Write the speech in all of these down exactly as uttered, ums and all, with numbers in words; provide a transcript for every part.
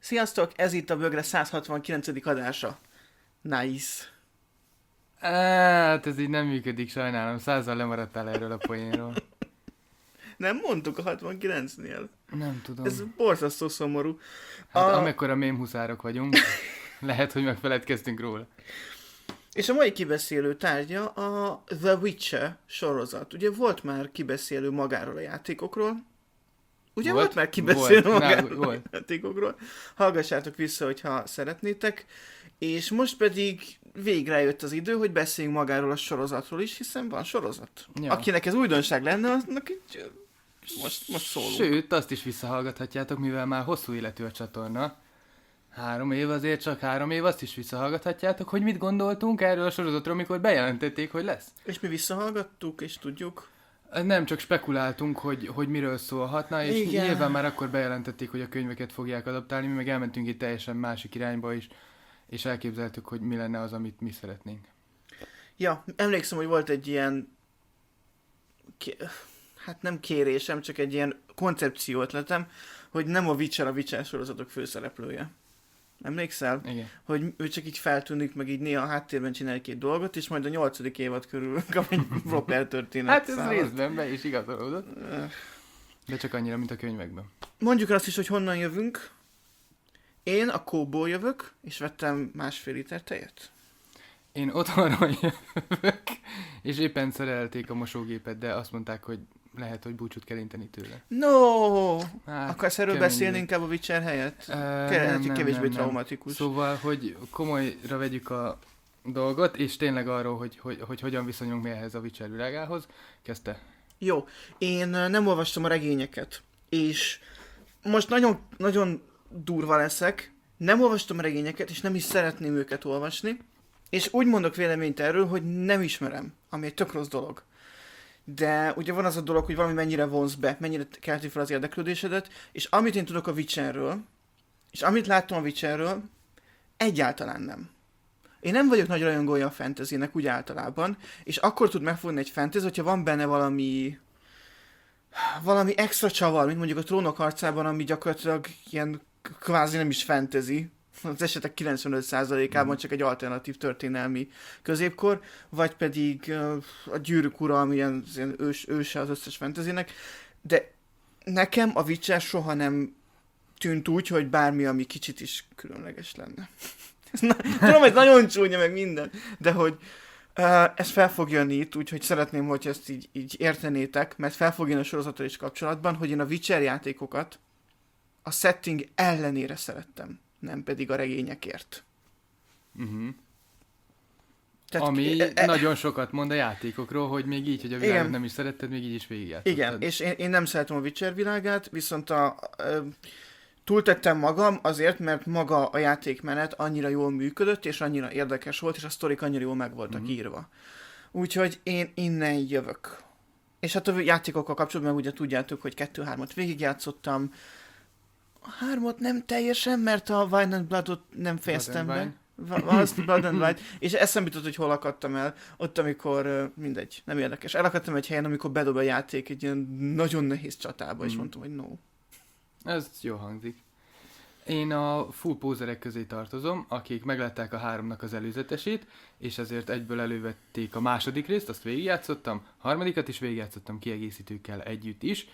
Sziasztok, ez itt a Bögre száz hatvankilencedik adása. Nice. Hát ez így nem működik, sajnálom. Százzal lemaradtál erről a poénról. Nem mondtuk a hatvankilencnél. Nem tudom. Ez borzasztó szomorú. Hát a... amekkora mémhuszárok vagyunk, lehet, hogy megfeledkeztünk róla. És a mai kibeszélő tárgya a The Witcher sorozat. Ugye volt már kibeszélő magáról a játékokról. Ugye volt, volt már kibeszélő volt. magáról Na, volt. a játékokról. Hallgassátok vissza, hogyha szeretnétek. És most pedig végre jött az idő, hogy beszéljünk magáról a sorozatról is, hiszen van sorozat. Ja. Akinek ez újdonság lenne, aznak így most, most szólunk. Sőt, azt is visszahallgathatjátok, mivel már hosszú életű a csatorna. Három év azért, csak három év, azt is visszahallgathatjátok, hogy mit gondoltunk erről a sorozatról, mikor bejelentették, hogy lesz. És mi visszahallgattuk, és tudjuk. Nem, csak spekuláltunk, hogy, hogy miről szólhatna, és Igen. nyilván már akkor bejelentették, hogy a könyveket fogják adaptálni, mi meg elmentünk egy teljesen másik irányba is, és elképzeltük, hogy mi lenne az, amit mi szeretnénk. Ja, emlékszem, hogy volt egy ilyen, hát nem kérésem, csak egy ilyen koncepció ötletem, hogy nem a Witcher a Witcher sorozatok főszereplője. Emlékszel? Igen. Hogy ő csak így feltűnik, meg így néha a háttérben csinál két dolgot, és majd a nyolcadik évad körül kap egy proper történet. Hát ez szállat. részben be is igazolódott. De csak annyira, mint a könyvekben. Mondjuk azt is, hogy honnan jövünk. Én a Kóból jövök, és vettem másfél liter tejet. Én otthonról jövök, és éppen szerelték a mosógépet, de azt mondták, hogy lehet, hogy búcsút kell inteni tőle. No! Hát, akarsz erről beszélni inkább a Witcher helyett? Uh, Kell, nem, nem, kevésbé nem, traumatikus. Nem. Szóval, hogy komolyra vegyük a dolgot, és tényleg arról, hogy, hogy, hogy hogyan viszonyulunk mi ehhez a Witcher világához. Kezdte. Jó. Én nem olvastam a regényeket, és most nagyon, nagyon durva leszek. Nem olvastam a regényeket, és nem is szeretném őket olvasni. És úgy mondok véleményt erről, hogy nem ismerem, ami egy tök rossz dolog. De ugye van az a dolog, hogy valami mennyire vonz be, mennyire kelti fel az érdeklődésedet, és amit én tudok a Witcherről, és amit láttam a Witcherről, egyáltalán nem. Én nem vagyok nagy rajongója a fantasynek úgy általában, és akkor tud megfogni egy fantasy, hogyha van benne valami valami extra csavar, mint mondjuk a Trónok harcában, ami gyakorlatilag ilyen kvázi nem is fantasy, az esetek kilencvenöt százalékában csak egy alternatív történelmi középkor, vagy pedig uh, a Gyűrűk ura, ami ilyen, ilyen ős, őse az összes fantasynek, de nekem a Witcher soha nem tűnt úgy, hogy bármi, ami kicsit is különleges lenne. Na, tudom, ez nagyon csúnya meg minden, de hogy uh, ez fel fog jönni itt, úgyhogy szeretném, hogy ezt így, így értenétek, mert fel fog jönni a sorozattal is kapcsolatban, hogy én a Witcher játékokat a setting ellenére szerettem, nem pedig a regényekért. Uh-huh. Tehát, Ami e, e, nagyon sokat mond a játékokról, hogy még így, hogy a világot nem is szeretted, még így is végigjátszottad. Igen, és én, én nem szeretem a Witcher világát, viszont a, a, túltettem magam azért, mert maga a játékmenet annyira jól működött, és annyira érdekes volt, és a sztorik annyira jól meg voltak uh-huh. írva. Úgyhogy én innen jövök. És hát a játékokkal kapcsolatban ugye tudjátok, hogy kettő-hármat végigjátszottam. A hármat nem teljesen, mert a Wine and Bloodot nem fejeztem be. Az Blood and Wine. És eszembe jutott, hogy hol akadtam el. Ott, amikor, mindegy, nem érdekes. Elakadtam egy helyen, amikor bedob a játék egy ilyen nagyon nehéz csatába, mm. és mondtam, hogy no. Ez jó hangzik. Én a full pózerek közé tartozom, akik meglátták a háromnak az előzetesét, és ezért egyből elővették a második részt, azt végigjátszottam, a harmadikat is végigjátszottam kiegészítőkkel együtt is.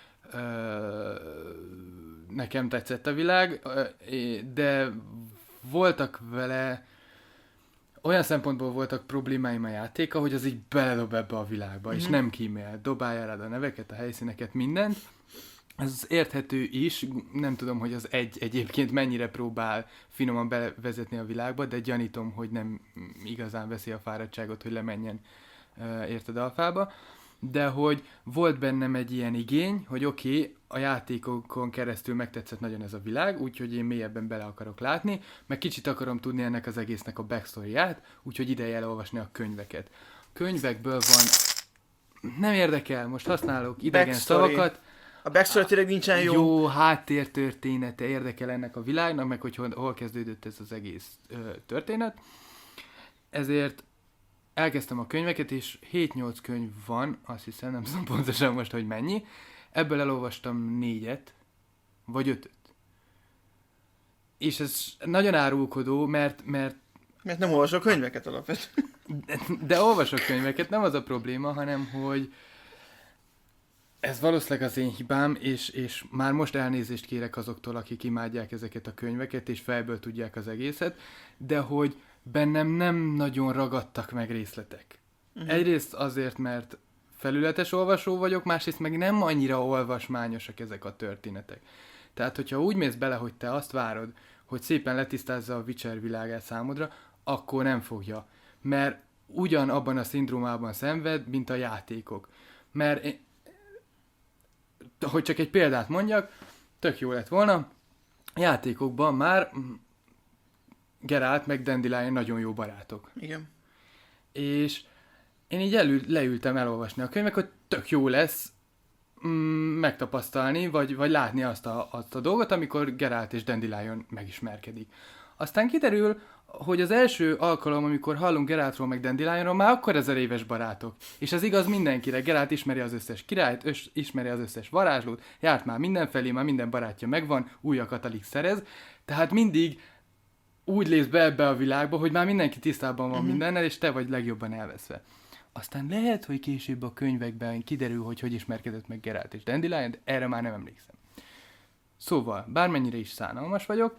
Nekem tetszett a világ, de voltak vele, olyan szempontból voltak problémáim a játéka, hogy az így beledob ebbe a világba, mm-hmm. és nem kímél, dobálja rád a neveket, a helyszíneket, mindent. Ez érthető is, nem tudom, hogy az egy egyébként mennyire próbál finoman bevezetni a világba, de gyanítom, hogy nem igazán veszi a fáradtságot, hogy lemenjen érted alfába. De hogy volt bennem egy ilyen igény, hogy oké, okay, a játékokon keresztül megtetszett nagyon ez a világ, úgyhogy én mélyebben bele akarok látni, meg kicsit akarom tudni ennek az egésznek a backstoryját, úgyhogy ideje elolvasni a könyveket. A könyvekből van... Nem érdekel, most használok idegen backstory. Szavakat. A backstory tényleg nincsen jó. Jó háttértörténete érdekel ennek a világnak, meg hogy hol, hol kezdődött ez az egész ö, történet. Ezért elkezdtem a könyveket, és hét-nyolc könyv van, azt hiszem, nem tudom pontosan most, hogy mennyi. Ebből elolvastam négyet, vagy ötöt. és ez nagyon árulkodó, mert, mert Mert nem olvasok könyveket alapvetően. de, de olvasok könyveket, nem az a probléma, hanem hogy ez valószínűleg az én hibám, és, és már most elnézést kérek azoktól, akik imádják ezeket a könyveket, és fejből tudják az egészet, de hogy bennem nem nagyon ragadtak meg részletek. Uh-huh. Egyrészt azért, mert felületes olvasó vagyok, másrészt meg nem annyira olvasmányosak ezek a történetek. Tehát, hogyha úgy mész bele, hogy te azt várod, hogy szépen letisztázza a Witcher világát számodra, akkor nem fogja. Mert ugyanabban a szindrómában szenved, mint a játékok. Mert, én, hogy csak egy példát mondjak, tök jó lett volna, játékokban már Geralt meg Dandelion nagyon jó barátok. Igen. És én így elül, leültem elolvasni a könyvek, hogy tök jó lesz mm, megtapasztalni, vagy, vagy látni azt a, azt a dolgot, amikor Geralt és Dandelion megismerkedik. Aztán kiderül, hogy az első alkalom, amikor hallunk Geraltról meg Dandelionról, már akkor ezer éves barátok. És ez igaz mindenkire. Geralt ismeri az összes királyt, ös, ismeri az összes varázslót, járt már mindenfelé, már minden barátja megvan, újakat alig szerez. Tehát mindig úgy lépsz be ebbe a világba, hogy már mindenki tisztában van uh-huh. mindennel, és te vagy legjobban elveszve. Aztán lehet, hogy később a könyvekben kiderül, hogy hogy ismerkedett meg Geralt és Dandelion, de erre már nem emlékszem. Szóval, bármennyire is szánalmas vagyok,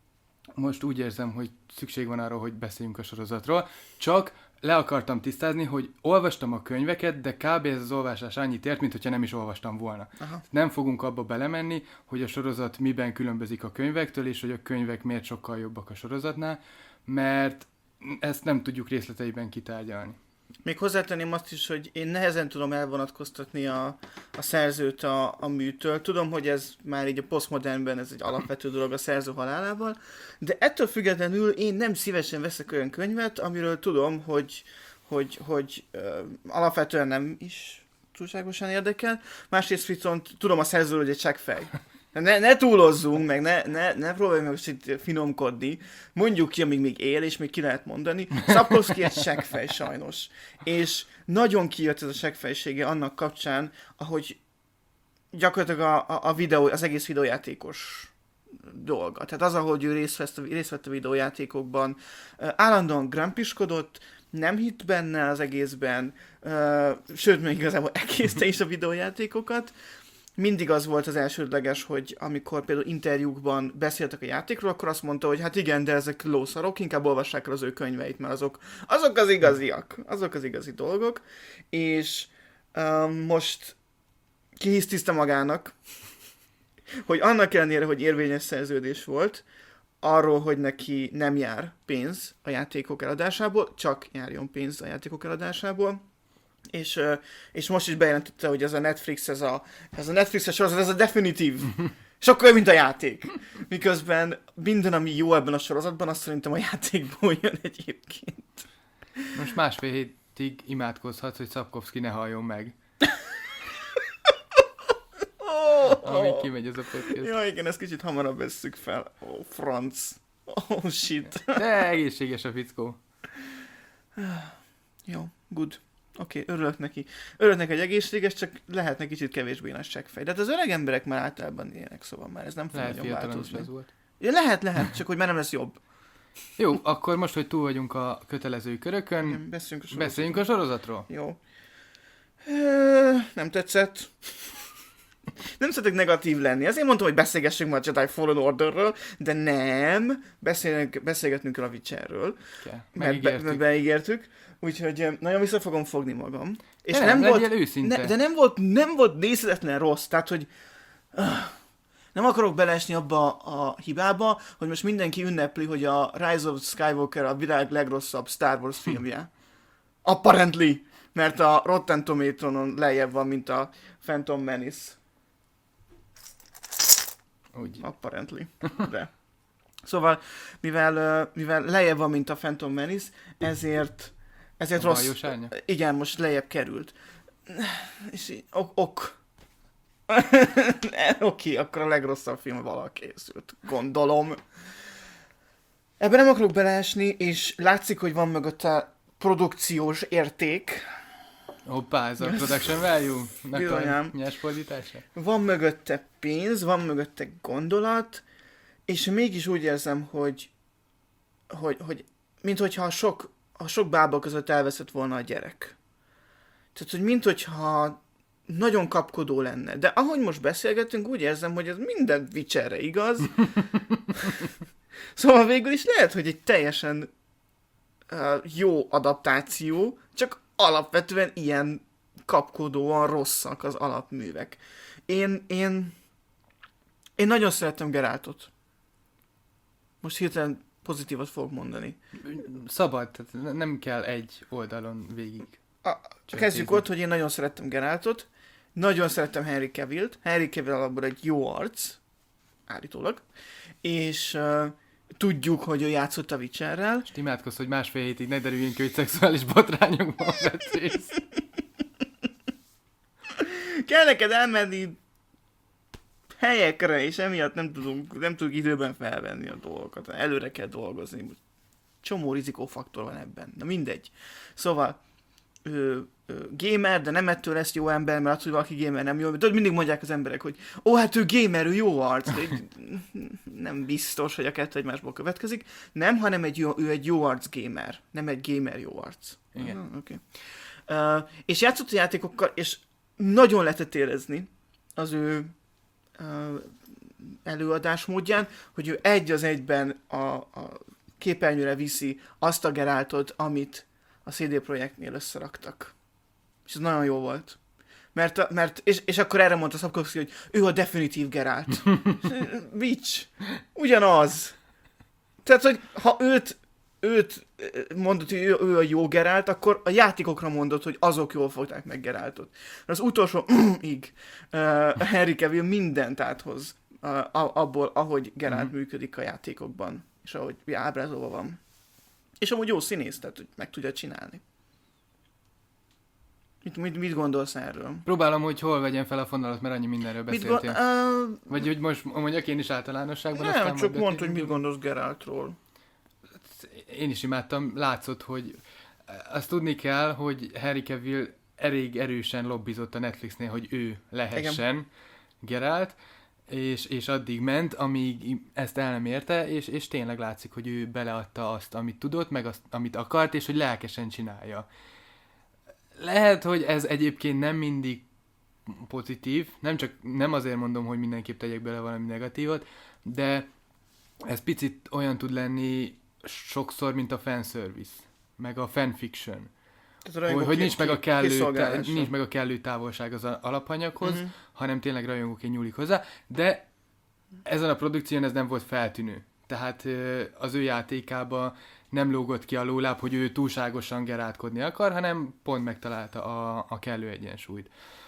most úgy érzem, hogy szükség van arra, hogy beszéljünk a sorozatról, csak le akartam tisztázni, hogy olvastam a könyveket, de kb. Ez az olvasás annyit ért, mint hogyha nem is olvastam volna. Aha. Nem fogunk abba belemenni, hogy a sorozat miben különbözik a könyvektől, és hogy a könyvek miért sokkal jobbak a sorozatnál, mert ezt nem tudjuk részleteiben kitárgyalni. Még hozzátenném azt is, hogy én nehezen tudom elvonatkoztatni a, a szerzőt a, a műtől. Tudom, hogy ez már így a posztmodernben ez egy alapvető dolog a szerző halálával, de ettől függetlenül én nem szívesen veszek olyan könyvet, amiről tudom, hogy, hogy, hogy uh, alapvetően nem is túlságosan érdekel. Másrészt viszont tudom a szerzőről, hogy egy csekkfej. Ne, ne túlozzunk, meg ne, ne, ne próbálj meg itt finomkodni. Mondjuk ki, amíg még él, és még ki lehet mondani. Sapkowski egy seggfej sajnos. És nagyon kijött ez a seggfejsége annak kapcsán, ahogy gyakorlatilag a, a, a videó, az egész videójátékos dolga. Tehát az, ahogy ő részt vett, részt vett a videójátékokban, állandóan grampiskodott, nem hitt benne az egészben, sőt, még igazából egészte is a videójátékokat. Mindig az volt az elsődleges, hogy amikor például interjúkban beszéltek a játékról, akkor azt mondta, hogy hát igen, de ezek lószarok, inkább olvassák el az ő könyveit, mert azok, azok az igaziak, azok az igazi dolgok. És um, most kihisztiszte magának, hogy annak ellenére, hogy érvényes szerződés volt, arról, hogy neki nem jár pénz a játékok eladásából, csak járjon pénz a játékok eladásából. És, és most is bejelentette, hogy ez a Netflix, ez a, ez a Netflix-es sorozat, ez a definitív. Sokkal jobb, mint a játék. Miközben minden, ami jó ebben a sorozatban, azt szerintem a játékból jön egyébként. Most másfél hétig imádkozhatsz, hogy Sapkowski ne halljon meg. Oh, Amíg kimegy ez a podcast. Ja, igen, ezt kicsit hamarabb vesszük fel. Ó, oh, franc. Oh, shit. De egészséges a fickó. Jó, good. Oké, okay, örülök neki. Örülök neki, hogy egészséges, csak lehetne kicsit kevésbé nagy seggfej. De hát az öreg emberek már általában ilyenek, szóval már ez nem fog lehet, nagyon változni. Ez volt. Ja, lehet, lehet, csak hogy már nem lesz jobb. Jó, akkor most, hogy túl vagyunk a kötelező körökön, igen, beszéljünk, a sorozatról. beszéljünk a sorozatról. Jó. Ö, nem tetszett. Nem szeretek negatív lenni. Azért mondtam, hogy beszélgessünk már a Jedi Fallen Orderről, de nem. Beszélünk, beszélgetnünk el a Witcherről. Okay. Mert be, be, beígértük. Úgyhogy nagyon vissza fogom fogni magam. És nem, nem volt, őszinte. Ne, de nem volt, nem volt nézhetetlen rossz. Tehát, hogy uh, nem akarok beleesni abba a hibába, hogy most mindenki ünnepli, hogy a Rise of Skywalker a világ legrosszabb Star Wars filmje. Apparently. Mert a Rotten Tomatoes-on lejjebb van, mint a Phantom Menace. Úgy. Apparently. De. Szóval, mivel, mivel lejjebb van, mint a Phantom Menace, ezért, ezért a rossz... árnya? Igen, most lejjebb került. És ok. ok. Oké, okay, akkor a legrosszabb film valaha készült. Gondolom. Ebben nem akarok beleesni, és látszik, hogy van mögötte produkciós érték. Hoppá, ez a production value? Bizonyám. Nyers fordítása? Van mögötte pénz, van mögötte gondolat, és mégis úgy érzem, hogy, hogy, hogy mint hogyha a sok, a sok bába között elveszett volna a gyerek. Tehát, hogy mint hogyha nagyon kapkodó lenne. De ahogy most beszélgetünk, úgy érzem, hogy ez minden Witcherre igaz. Szóval végül is lehet, hogy egy teljesen uh, jó adaptáció, csak alapvetően ilyen kapkodóan rosszak az alapművek. Én, én, én nagyon szerettem Geraltot. Most hirtelen pozitívat fogok mondani. Szabad, tehát nem kell egy oldalon végig. A, kezdjük ott, hogy én nagyon szerettem Geraltot, nagyon szerettem Henry Cavill-t. Henry Cavill alapból egy jó arc, állítólag, és uh, tudjuk, hogy ő játszott a Witcherrel. És imádkozz, hogy másfél hétig ne derüljön ki, hogy szexuális botrányokban vett részt. Kell neked elmenni helyekre, és emiatt nem tudunk, nem tudunk időben felvenni a dolgokat. Előre kell dolgozni. Csomó rizikófaktor van ebben. Na mindegy. Szóval ö, ö, gamer, de nem ettől lesz jó ember, mert az, hogy valaki gamer nem jó. Tudod, mindig mondják az emberek, hogy ó, hát ő gamer, ő jó arc. De nem biztos, hogy a kettő egymásból következik. Nem, hanem egy jó, ő egy jó arc gamer. Nem egy gamer jó arc. Igen. Uh, okay. uh, és játszott a játékokkal, és nagyon lehetett érezni az ő uh, előadásmódján, hogy ő egy az egyben a, a képernyőre viszi azt a Geraltot, amit a cé dé Projektnél összeraktak. És ez nagyon jó volt. Mert, mert és, és akkor erre mondta Sapkowski, hogy ő a definitív Geralt. Bitch! Ugyanaz! Tehát, hogy ha őt, őt mondod, hogy ő, ő a jó Geralt, akkor a játékokra mondod, hogy azok jól fogták meg Geraltot. Mert az utolsó ig uh, Henry Cavill mindent áthoz uh, abból, ahogy Geralt mm-hmm. működik a játékokban. És ahogy ábrázolva van. És amúgy jó színész, tehát hogy meg tudja csinálni. Mit, mit, mit gondolsz erről? Próbálom, hogy hol vegyem fel a fonalat, mert annyi mindenről beszéltél. Mit go- uh, Vagy hogy most mondjak én is általánosságban? Nem, csak mondd, hogy mit gondolsz Geraltról. Én is imádtam, látszott, hogy azt tudni kell, hogy Henry Cavill elég erősen lobbizott a Netflixnél, hogy ő lehessen igen. Geralt, és, és addig ment, amíg ezt el nem érte, és, és tényleg látszik, hogy ő beleadta azt, amit tudott, meg azt, amit akart, és hogy lelkesen csinálja. Lehet, hogy ez egyébként nem mindig pozitív, nem csak nem azért mondom, hogy mindenképp tegyek bele valami negatívat, de ez picit olyan tud lenni sokszor, mint a fanservice, meg a fanfiction. Hogy, hogy nincs, meg a kellő, tá- nincs meg a kellő távolság az alapanyaghoz, uh-huh. hanem tényleg rajongóként nyúlik hozzá, de ezen a produkción ez nem volt feltűnő. Tehát az ő játékában nem lógott ki a lóláb, hogy ő túlságosan geráltkodni akar, hanem pont megtalálta a, a kellő egyensúlyt.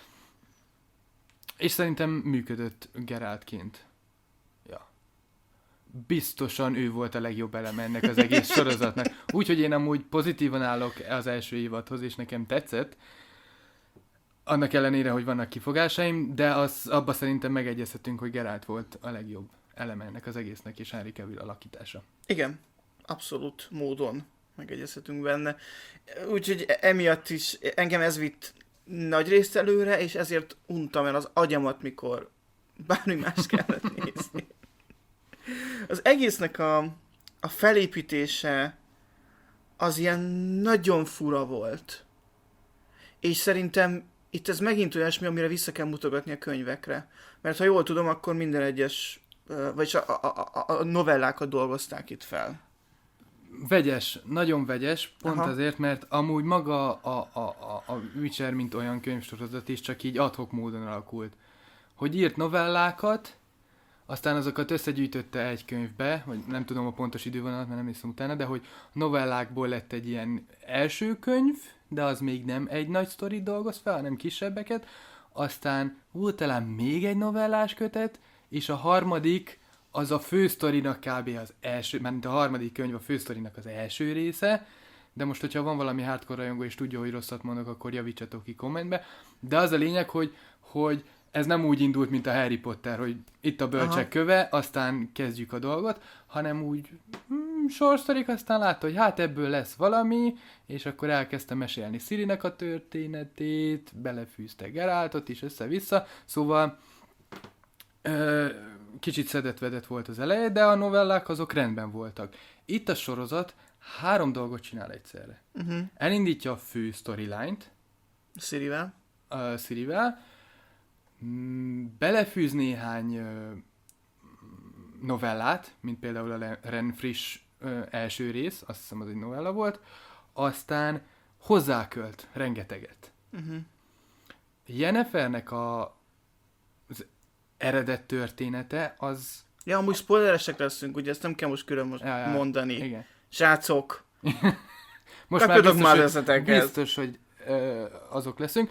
És szerintem működött Geraltként. Ja. Biztosan ő volt a legjobb eleme ennek az egész sorozatnak. Úgyhogy én amúgy pozitívan állok az első évadhoz, és nekem tetszett. Annak ellenére, hogy vannak kifogásaim, de az, abba szerintem megegyezhetünk, hogy Geralt volt a legjobb eleme ennek az egésznek, és Henry Cavill alakítása. Igen, abszolút módon megegyezhetünk benne. Úgyhogy emiatt is engem ez vitt nagy részt előre, és ezért untam el az agyamat, mikor bármi más kellett nézni. Az egésznek a, a felépítése az ilyen nagyon fura volt. És szerintem itt ez megint olyasmi, amire vissza kell mutogatni a könyvekre. Mert ha jól tudom, akkor minden egyes, vagyis a, a, a, a novellákat dolgozták itt fel. Vegyes, nagyon vegyes, pont Aha. azért, mert amúgy maga a, a, a, a Witcher, mint olyan könyvsorozat is csak így ad hoc módon alakult. Hogy írt novellákat, aztán azokat összegyűjtötte egy könyvbe, vagy nem tudom a pontos idővonalat, mert nem hiszem utána, de hogy novellákból lett egy ilyen első könyv, de az még nem egy nagy sztorit dolgoz fel, hanem kisebbeket, aztán volt talán még egy novellás kötet, és a harmadik az a fősztorinak kb. Az első, mert a harmadik könyv a fősztorinak az első része, de most, hogyha van valami hardcore rajongó és tudja, hogy rosszat mondok, akkor javítsatok ki kommentbe, de az a lényeg, hogy, hogy ez nem úgy indult, mint a Harry Potter, hogy itt a bölcsek Aha. köve, aztán kezdjük a dolgot, hanem úgy hmm, sorsztorik, aztán látta, hogy hát ebből lesz valami, és akkor elkezdte mesélni Cirinek a történetét, belefűzte Geraltot is össze-vissza, szóval ö, kicsit szedett-vedett volt az eleje, de a novellák azok rendben voltak. Itt a sorozat három dolgot csinál egyszerre. Uh-huh. Elindítja a fő storyline-t, Cirivel. uh, Cirivel, mm, belefűz néhány uh, novellát, mint például a Ren friss uh, első rész, azt hiszem az egy novella volt, aztán hozzákölt rengeteget. Uh-huh. Yennefernek a, az eredet története az... Ja, amúgy spoileresek leszünk, ugye ezt nem kell most külön most Ja, ja, mondani. igen. Srácok, Most már kapjatok biztos, már hogy, összeteket. biztos, hogy ö, azok leszünk,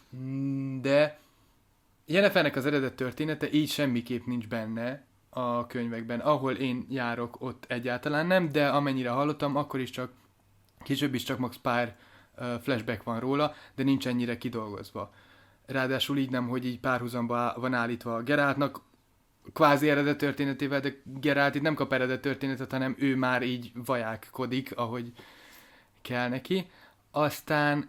de Yennefernek az eredet története így semmiképp nincs benne a könyvekben. Ahol én járok, ott egyáltalán nem, de amennyire hallottam, akkor is csak, később is csak max pár uh, flashback van róla, de nincs ennyire kidolgozva. Ráadásul így nem, hogy így párhuzamba van állítva a Geraltnak kvázi eredet történetével, de Geralt itt nem kap eredet történetet, hanem ő már így vajákkodik, ahogy kell neki. Aztán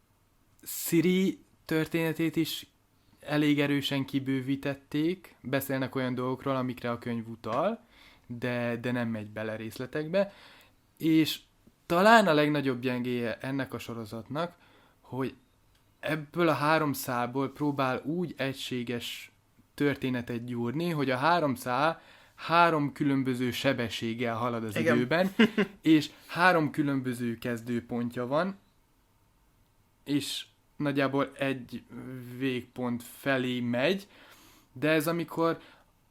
Ciri történetét is elég erősen kibővítették, beszélnek olyan dolgokról, amikre a könyv utal, de, de nem megy bele részletekbe, és talán a legnagyobb gyengéje ennek a sorozatnak, hogy ebből a három szálból próbál úgy egységes történetet gyúrni, hogy a három szál három különböző sebességgel halad az Igen. időben, és három különböző kezdőpontja van, és nagyjából egy végpont felé megy, de ez amikor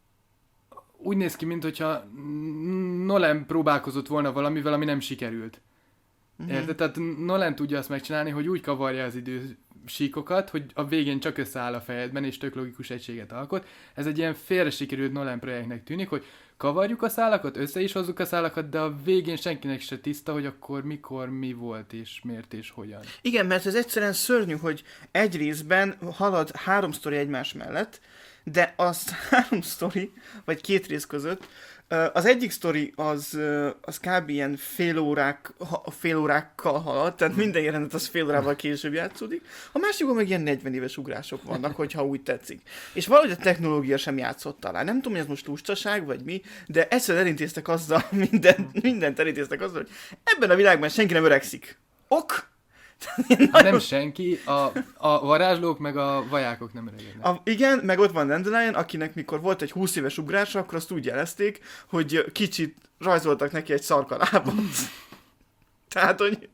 úgy néz ki, mintha Nolan próbálkozott volna valamivel, ami nem sikerült. Uh-huh. Érted? Tehát Nolan tudja azt megcsinálni, hogy úgy kavarja az idősíkokat, hogy a végén csak összeáll a fejedben, és tök logikus egységet alkot. Ez egy ilyen félre sikerült Nolan projektnek tűnik, hogy kavarjuk a szálakat, össze is hozzuk a szálakat, de a végén senkinek se tiszta, hogy akkor mikor, mi volt, és miért, és hogyan. Igen, mert ez egyszerűen szörnyű, hogy egy részben halad három sztori egymás mellett, de az három sztori, vagy két rész között, az egyik sztori az, az kb. Ilyen fél, órák, fél órákkal halad, tehát minden jelenet az fél órával később játszódik, a másikban meg ilyen negyven éves ugrások vannak, hogyha úgy tetszik. És valahogy a technológia sem játszott talán. Nem tudom, hogy ez most lustaság, vagy mi, de egyszerűen elintéztek azzal, mindent, mindent elintéztek azzal, hogy ebben a világban senki nem öregszik. Ok? Ha nem senki, a, a varázslók meg a vajákok nem öregednek. A, igen, meg ott van Dandelion, akinek mikor volt egy húsz éves ugrása, akkor azt úgy jelezték, hogy kicsit rajzoltak neki egy szarkalábot. Tehát, hogy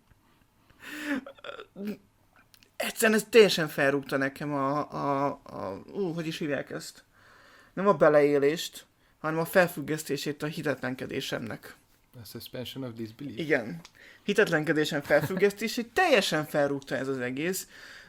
egyszerűen ez teljesen felrúgta nekem a, a, a ú, hogy is hívják ezt? Nem a beleélést, hanem a felfüggesztését a hitetlenkedésemnek. A suspension of disbelief. Igen. Hitetlenkedésem felfüggesztését teljesen felrúgta ez az egész,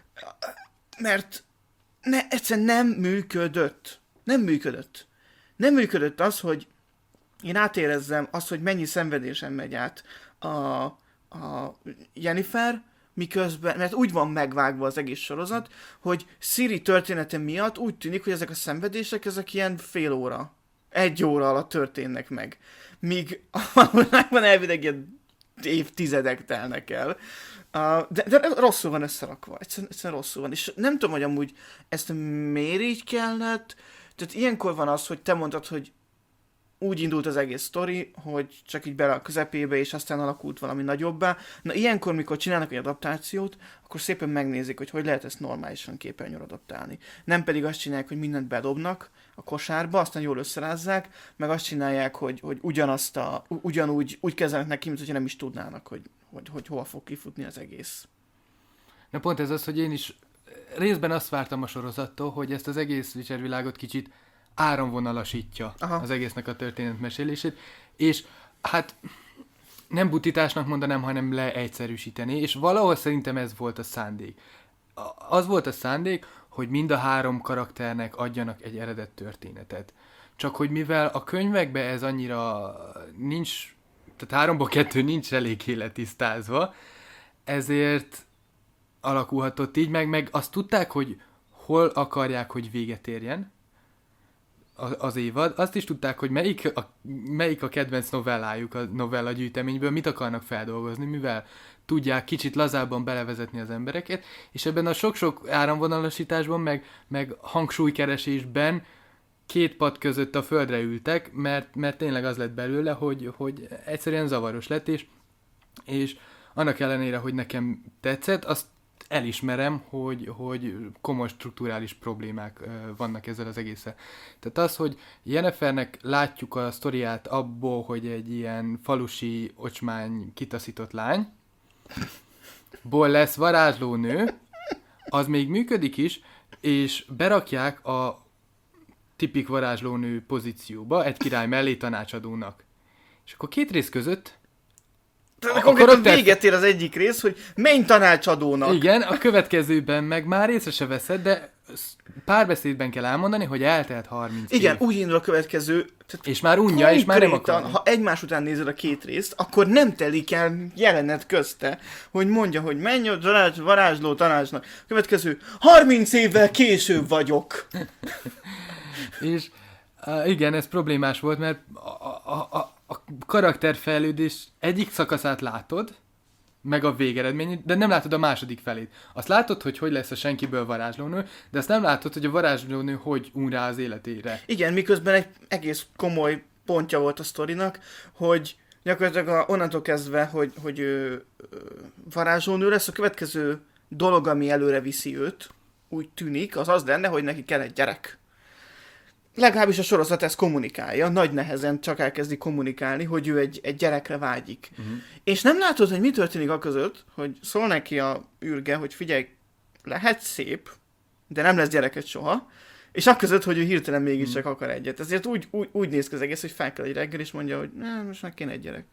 mert ne, egyszerűen nem működött. Nem működött. Nem működött az, hogy én átérezzem azt, hogy mennyi szenvedésen megy át a, a Yennefer, miközben, mert úgy van megvágva az egész sorozat, hogy Ciri története miatt úgy tűnik, hogy ezek a szenvedések, ezek ilyen fél óra, egy óra alatt történnek meg. Míg a valóságban elvileg ilyen évtizedek telnek el. Uh, de, de rosszul van összerakva. Egyszerűen, egyszerűen rosszul van. És nem tudom, hogy amúgy ezt miért így kellett. Tehát ilyenkor van az, hogy te mondtad, hogy úgy indult az egész sztori, hogy csak így bele a közepébe, és aztán alakult valami nagyobbá. Na ilyenkor, mikor csinálnak egy adaptációt, akkor szépen megnézik, hogy hogy lehet ezt normálisan képernyőre adaptálni. Nem pedig azt csinálják, hogy mindent bedobnak a kosárba, aztán jól összerázzák, meg azt csinálják, hogy, hogy ugyanazt a, ugyanúgy úgy kezelnek neki, mint hogyha nem is tudnának, hogy, hogy, hogy hova fog kifutni az egész. Na pont ez az, hogy én is részben azt vártam a sorozattól, hogy ezt az egész Witcher világot kicsit áramvonalasítja. Aha. Az egésznek a történetmesélését, és hát nem butításnak mondanám, hanem leegyszerűsíteni, és valahol szerintem ez volt a szándék. Az volt a szándék, hogy mind a három karakternek adjanak egy eredet történetet. Csak hogy mivel a könyvekben ez annyira nincs, tehát háromból kettő nincs elég életisztázva, ezért alakulhatott így, meg, meg azt tudták, hogy hol akarják, hogy véget érjen az évad. Azt is tudták, hogy melyik a, melyik a kedvenc novellájuk a novella gyűjteményből, mit akarnak feldolgozni, mivel tudják kicsit lazábban belevezetni az embereket, és ebben a sok-sok áramvonalasításban, meg, meg hangsúlykeresésben két pad között a földre ültek, mert, mert tényleg az lett belőle, hogy, hogy egyszerűen zavaros lett, és, és annak ellenére, hogy nekem tetszett, azt elismerem, hogy, hogy komoly strukturális problémák uh, vannak ezzel az egészen. Tehát az, hogy Yennefernek látjuk a sztoriát abból, hogy egy ilyen falusi ocsmány kitaszított lány, ból lesz varázslónő, az még működik is, és berakják a tipik varázslónő pozícióba egy király mellé tanácsadónak. És akkor két rész között tehát konkrétan véget ér az egyik rész, hogy menj tanácsadónak. Igen, a következőben meg már észre se veszed, de párbeszédben kell elmondani, hogy eltelt harminc Igen, év. úgy indul a következő. És már unja, és már nem akar. Ha egymás után nézed a két részt, akkor nem telik el jelenet közte, hogy mondja, hogy menj a varázs, varázsló tanácsnak. Következő, harminc évvel később vagyok. És uh, igen, ez problémás volt, mert a, a, a, a karakterfejlődés egyik szakaszát látod, meg a végeredményét, de nem látod a második felét. Azt látod, hogy hogy lesz a senkiből varázslónő, de azt nem látod, hogy a varázslónő hogy un rá az életére. Igen, miközben egy egész komoly pontja volt a sztorinak, hogy gyakorlatilag a, onnantól kezdve, hogy, hogy ő, ő, varázslónő lesz, a következő dolog, ami előre viszi őt, úgy tűnik, az az lenne, hogy neki kell egy gyerek. Legalábbis a sorozat ezt kommunikálja, nagy nehezen csak elkezdi kommunikálni, hogy ő egy, egy gyerekre vágyik. Uh-huh. És nem látod, hogy mi történik a között, hogy szól neki a űrge, hogy figyelj, lehet szép, de nem lesz gyereket soha, és a között, hogy ő hirtelen mégiscsak uh-huh. akar egyet. Ezért úgy, úgy, úgy néz ki az egész, hogy fel kell egy reggel, és mondja, hogy nem, most meg kéne egy gyerek.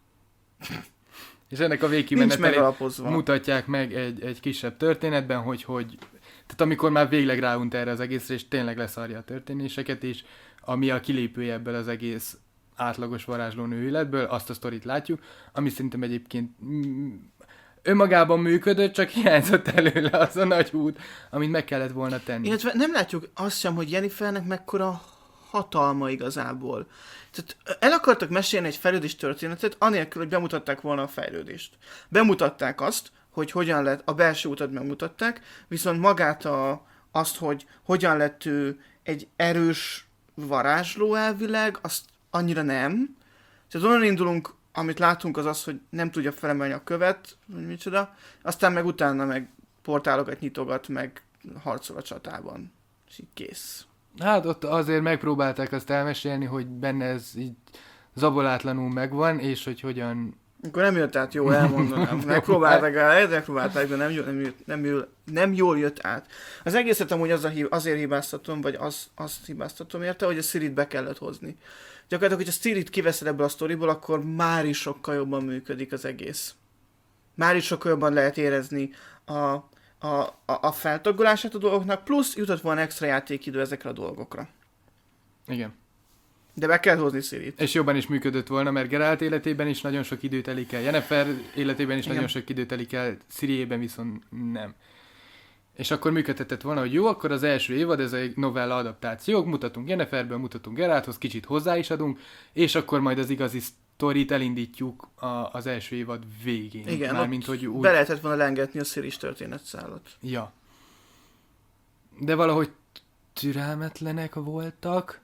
És ennek a végkimenetelét mutatják meg egy, egy kisebb történetben, hogy, hogy tehát amikor már végleg ráunt erre az egészre, és tényleg leszarja a történéseket, és ami a kilépője ebből az egész átlagos varázslónő életből, azt a sztorit látjuk, ami szerintem egyébként önmagában működött, csak hiányzott előle az a nagy út, amit meg kellett volna tenni. Illetve nem látjuk azt sem, hogy Yennefernek mekkora hatalma igazából. Tehát el akartak mesélni egy fejlődés történetet, anélkül, hogy bemutatták volna a fejlődést. Bemutatták azt, hogy hogyan lett, a belső utat megmutatták, viszont magát a, azt, hogy hogyan lett ő egy erős varázsló elvileg, azt annyira nem. Tehát onnan indulunk, amit látunk, az az, hogy nem tudja felemelni a követ, vagy micsoda, aztán meg utána meg portálokat nyitogat, meg harcol a csatában. És így kész. Hát ott azért megpróbálták azt elmesélni, hogy benne ez így zabolátlanul megvan, és hogy hogyan... Akkor nem jött át, jól elmondanám. Megpróbálták el, megpróbálták, de nem, jól, nem, jött, nem, jól, nem jól jött át. Az egészet amúgy az a hib, azért hibáztatom, vagy az, azt hibáztatom érte, hogy a Cirit be kellett hozni. Gyakorlatilag, hogy a Cirit kiveszed ebből a sztoriból, akkor már is sokkal jobban működik az egész. Már is sokkal jobban lehet érezni a, a, a, a feltagolását a dolgoknak, plusz jutott volna extra játékidő ezekre a dolgokra. Igen. De be kell hozni Cirit. És jobban is működött volna, mert Geralt életében is nagyon sok időt telik el, Yennefer életében is Igen. nagyon sok időt telik el, Ciriében viszont nem. És akkor működhetett volna, hogy jó, akkor az első évad, ez egy novella adaptáció, mutatunk Yenneferből, mutatunk Geralthoz, kicsit hozzá is adunk, és akkor majd az igazi sztorit elindítjuk a, az első évad végén. Igen, Mármint, hogy úgy... be lehetett volna lengetni a Ciris történetszállat. Ja. De valahogy türelmetlenek voltak.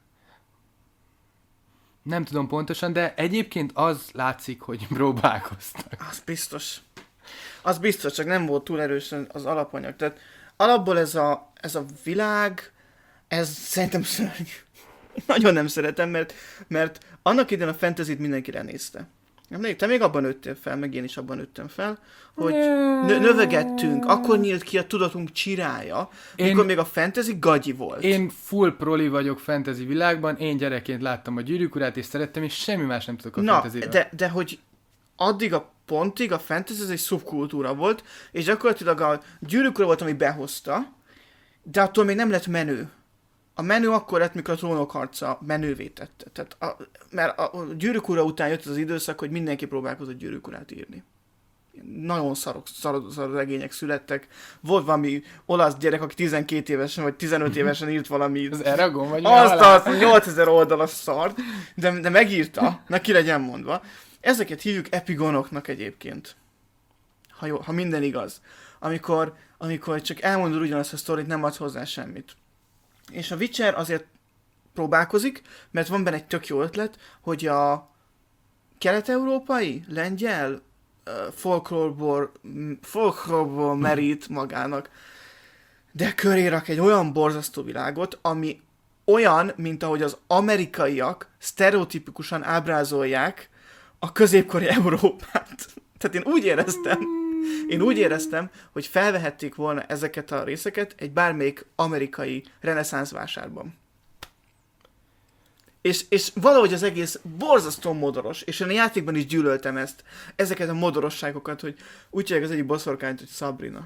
Nem tudom pontosan, de egyébként az látszik, hogy próbálkoztak. Az biztos. Az biztos, csak nem volt túl erősen az alapanyag. Tehát alapból ez a, ez a világ, ez szerintem szörnyű. Nagyon nem szeretem, mert, mert annak idején a fantasyt mindenki ránézte. Te még abban nőttél fel, meg én is abban nőttem fel, hogy nö- növegettünk, akkor nyílt ki a tudatunk csirája, én, mikor még a fantasy gagyi volt. Én full proli vagyok fantasy világban, én gyerekként láttam a Gyűrűk Urát és szerettem, és semmi más nem tudok a Na, fantasyről. de, de hogy addig a pontig a fantasy ez egy szubkultúra volt, és gyakorlatilag a Gyűrűk Ura volt, ami behozta, de attól még nem lett menő. A menő akkor lett, mikor a Trónok harca menővé tette. Tehát a, mert a, a Gyűrűk Ura után jött az időszak, hogy mindenki próbálkozott Gyűrűk Urát írni. Nagyon szarok, szarok, szarok regények születtek. Volt valami olasz gyerek, aki tizenkét évesen vagy tizenöt évesen írt valami... Az Eragon vagy? Azt az nyolcezer oldalas szart, de, de megírta, na ki legyen mondva. Ezeket hívjuk epigonoknak egyébként. Ha, jó, ha minden igaz. Amikor, amikor csak elmondod ugyanazt a sztorit, nem adsz hozzá semmit. És a Witcher azért próbálkozik, mert van benne egy tök jó ötlet, hogy a kelet-európai, lengyel uh, folklórból, folklórból merít magának, de köré rak egy olyan borzasztó világot, ami olyan, mint ahogy az amerikaiak sztereotipikusan ábrázolják a középkori Európát. Tehát én úgy éreztem, én úgy éreztem, hogy felvehették volna ezeket a részeket egy bármelyik amerikai reneszánsz vásárban. És, és valahogy az egész borzasztó modoros, és én a játékban is gyűlöltem ezt, ezeket a modorosságokat, hogy úgy hívják az egyik bosszorkányt, hogy Sabrina.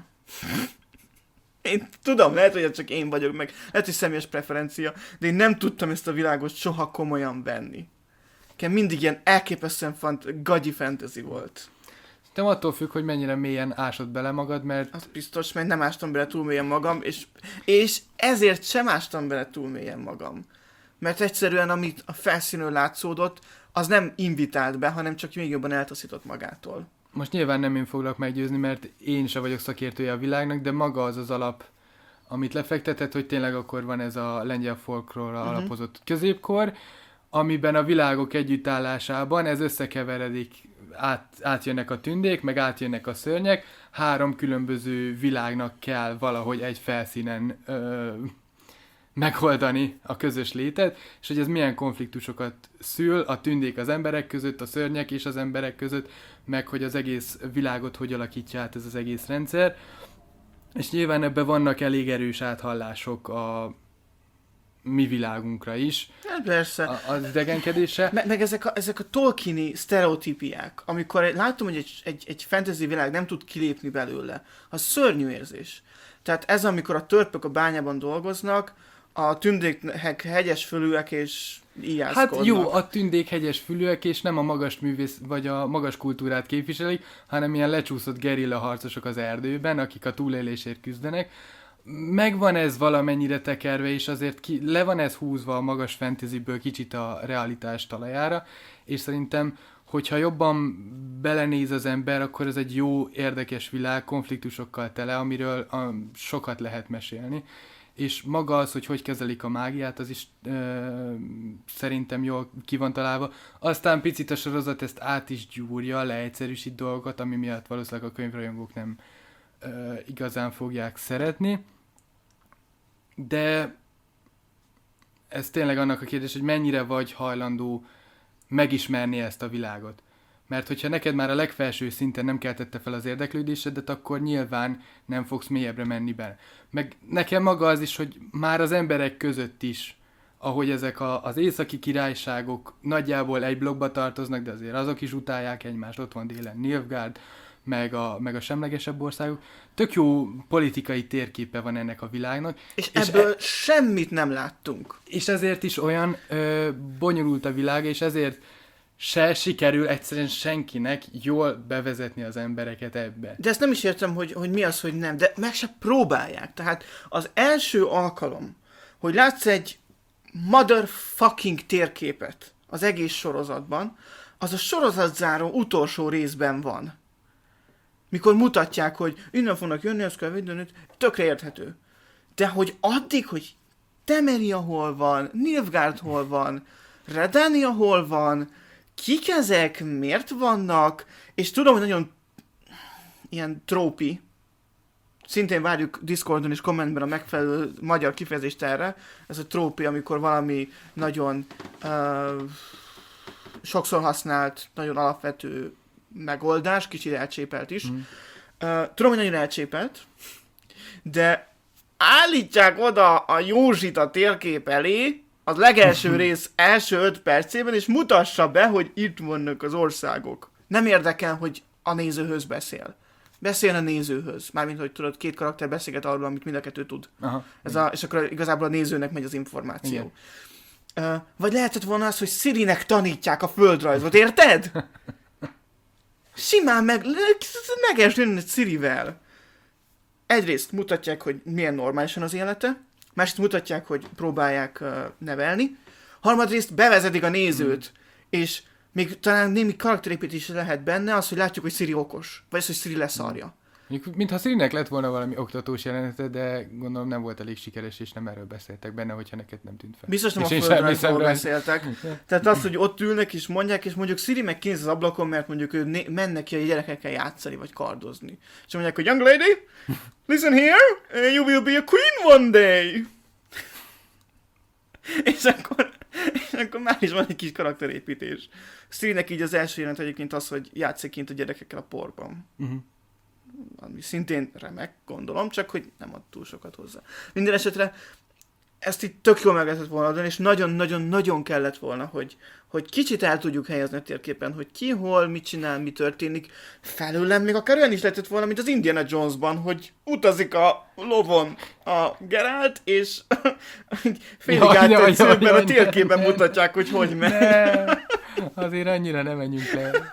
Én tudom, lehet, hogy csak én vagyok meg, lehet, hogy személyes preferencia, de én nem tudtam ezt a világot soha komolyan venni. Nekem mindig ilyen elképesztően fant, gagyi fantasy volt. Nem attól függ, hogy mennyire mélyen ásod bele magad, mert... Az biztos, mert nem ástam bele túl mélyen magam, és, és ezért sem ástam bele túl mélyen magam. Mert egyszerűen, amit a felszínről látszódott, az nem invitált be, hanem csak még jobban eltaszított magától. Most nyilván nem én foglak meggyőzni, mert én sem vagyok szakértője a világnak, de maga az az alap, amit lefektetett, hogy tényleg akkor van ez a lengyel folklórra uh-huh. alapozott középkor, amiben a világok együttállásában ez összekeveredik, át, átjönnek a tündék, meg átjönnek a szörnyek, három különböző világnak kell valahogy egy felszínen ö, megoldani a közös létet, és hogy ez milyen konfliktusokat szül a tündék az emberek között, a szörnyek és az emberek között, meg hogy az egész világot hogy alakítja át ez az egész rendszer. És nyilván ebben vannak elég erős áthallások a mi világunkra is. Hát persze. A, az idegenkedése. Me- meg ezek a, ezek a Tolkieni sztereotípiák, amikor látom, hogy egy, egy, egy fantasy világ nem tud kilépni belőle, az szörnyű érzés. Tehát ez, amikor a törpök a bányában dolgoznak, a tündék hegyes fölűek és íjászkodnak. Hát jó, a tündék hegyes fülűek, és nem a magas művész, vagy a magas kultúrát képviselik, hanem ilyen lecsúszott gerilla harcosok az erdőben, akik a túlélésért küzdenek. Megvan ez valamennyire tekerve, és azért ki, le van ez húzva a magas fantasyből kicsit a realitás talajára, és szerintem, hogyha jobban belenéz az ember, akkor ez egy jó, érdekes világ, konfliktusokkal tele, amiről a, sokat lehet mesélni. És maga az, hogy hogy kezelik a mágiát, az is ö, szerintem jól ki van találva. Aztán picit a sorozat ezt át is gyúrja, leegyszerűsít dolgokat, ami miatt valószínűleg a könyvrajongók nem ö, igazán fogják szeretni. De ez tényleg annak a kérdés, hogy mennyire vagy hajlandó megismerni ezt a világot. Mert hogyha neked már a legfelső szinten nem keltette fel az érdeklődésedet, akkor nyilván nem fogsz mélyebbre menni bele. Meg nekem maga az is, hogy már az emberek között is, ahogy ezek a, az északi királyságok nagyjából egy blokkba tartoznak, de azért azok is utálják egymást, ott van délen Nilfgaard, meg a, meg a semlegesebb országok. Tök jó politikai térképe van ennek a világnak. És, és ebből e- semmit nem láttunk. És ezért is olyan ö, bonyolult a világ, és ezért se sikerül egyszerűen senkinek jól bevezetni az embereket ebbe. De ezt nem is értem, hogy, hogy mi az, hogy nem, de meg se próbálják. Tehát az első alkalom, hogy látsz egy motherfucking térképet az egész sorozatban, az a sorozatzáró utolsó részben van. Mikor mutatják, hogy innen fognak jönni, az kell védeni, tökre érthető. De hogy addig, hogy Temeria hol van, Nilfgaard hol van, Redania hol van, kik ezek, miért vannak, és tudom, hogy nagyon ilyen trópi, szintén várjuk Discordon és kommentben a megfelelő magyar kifejezést erre, ez a trópi, amikor valami nagyon uh, sokszor használt, nagyon alapvető megoldás, kicsit elcsépelt is. Mm. Uh, tudom, hogy nagyon elcsépelt, de állítják oda a Józsit a térkép elé, az legelső rész első öt percében, és mutassa be, hogy itt vannak az országok. Nem érdekel, hogy a nézőhöz beszél. Beszél a nézőhöz. Mármint, hogy tudod, két karakter beszélget arról, amit mind a kettő tud. Aha, Ez a, és akkor igazából a nézőnek megy az információ. Uh, vagy lehetett volna az, hogy Cirinek tanítják a földrajzot, érted? Simán meg, megesni Cirivel. Egyrészt mutatják, hogy milyen normálisan az élete, másrészt mutatják, hogy próbálják uh, nevelni, harmadrészt bevezetik a nézőt, mm. és még talán némi karakterépítés lehet benne az, hogy látjuk, hogy Ciri okos, vagy az, hogy Ciri leszarja. Mintha Cirinek lett volna valami oktatós jelenete, de gondolom nem volt elég sikeres, és nem erről beszéltek benne, hogyha neked nem tűnt fel. Biztos nem és a földrajzról beszéltek. Tehát az, hogy ott ülnek és mondják, és mondjuk Ciri meg kéz az ablakon, mert mondjuk ő né- mennek ki a gyerekekkel játszani, vagy kardozni. És mondják, hogy young lady, listen here, you will be a queen one day. és, akkor, és akkor már is van egy kis karakterépítés. Cirinek így az első jelent egyébként az, hogy játszik kint a gyerekekkel a porban. Uh-huh. Ami szintén remek, gondolom, csak hogy nem ad túl sokat hozzá. Minden esetre ezt itt tök jól meg lehetett volna adni, és nagyon-nagyon-nagyon kellett volna, hogy, hogy kicsit el tudjuk helyezni a térképen, hogy ki, hol, mit csinál, mi történik. Felőlem még akár olyan is lehetett volna, mint az Indiana Jonesban, hogy utazik a lovon a Geralt, és félig áttetszőben a térképen mutatják, hogy hogy megy. Ne, azért annyira nem menjünk le.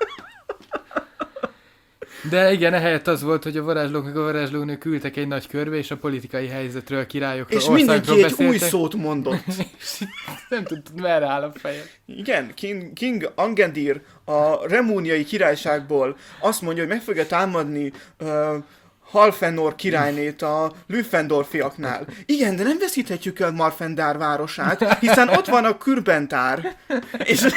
De igen, ehelyett az volt, hogy a varázslók meg a varázslónők ültek egy nagy körbe, és a politikai helyzetről, a királyokról, és mindenki egy új szót mondott. Nem tudtad, merre áll a fejed. Igen, King, King Angendir a remúniai királyságból azt mondja, hogy meg fogja támadni uh, Halfenor királynét a Lüffendorfiaknál. Igen, de nem veszíthetjük el Marfendár városát, hiszen ott van a Kürbentár. És...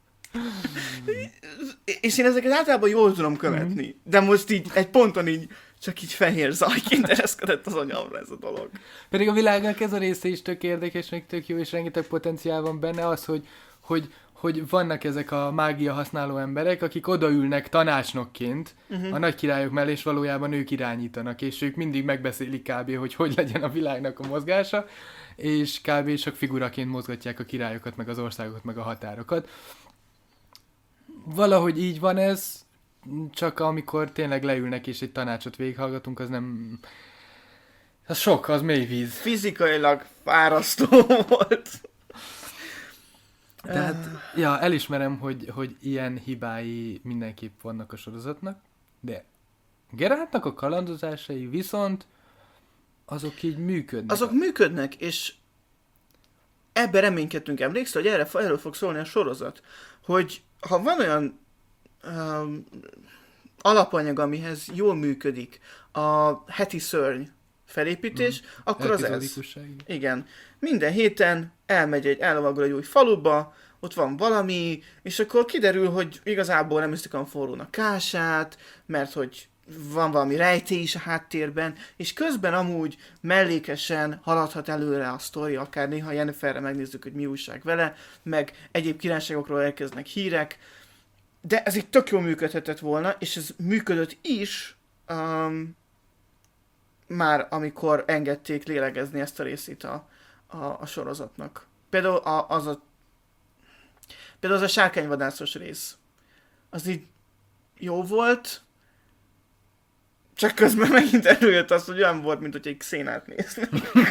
és én ezeket általában jól tudom követni, de most így egy ponton így csak így fehér zajként ereszkedett az agyamra ez a dolog. Pedig a világnak ez a része is tök érdekes, meg tök jó, és rengeteg potenciál van benne az, hogy, hogy, hogy vannak ezek a mágia használó emberek, akik odaülnek tanácsnokként uh-huh. a nagy királyok mellé, és valójában ők irányítanak, és ők mindig megbeszélik kb. Hogy hogy legyen a világnak a mozgása, és kb. Csak figuraként mozgatják a királyokat, meg az országokat, meg a határokat. Valahogy így van ez, csak amikor tényleg leülnek és egy tanácsot végighallgatunk, az nem... Az sok, az mély víz. Fizikailag fárasztó volt. Tehát, ja, elismerem, hogy, hogy ilyen hibái mindenképp vannak a sorozatnak, de Geraltnak a kalandozásai viszont azok így működnek. Azok működnek, és ebben reménykedtünk. Emlékszel, hogy erre, erről fog szólni a sorozat, hogy ha van olyan um, alapanyag, amihez jól működik a heti szörny felépítés, mm. akkor az ez. Igen. Minden héten elmegy egy, ellovagol egy új faluba, ott van valami, és akkor kiderül, hogy igazából nem üszik olyan forrón a kását, mert hogy van valami rejtély is a háttérben, és közben amúgy mellékesen haladhat előre a sztori, akár néha Yenneferre megnézzük, hogy mi újság vele, meg egyéb királyságokról elkezdnek hírek, de ez itt tök jól működhetett volna, és ez működött is, um, már amikor engedték lélegezni ezt a részét a, a, a sorozatnak. Például a, az a például az a sárkányvadászos rész. Az így jó volt, csak közben megint előjött az, hogy olyan volt, mint hogy egy Xénát nézni.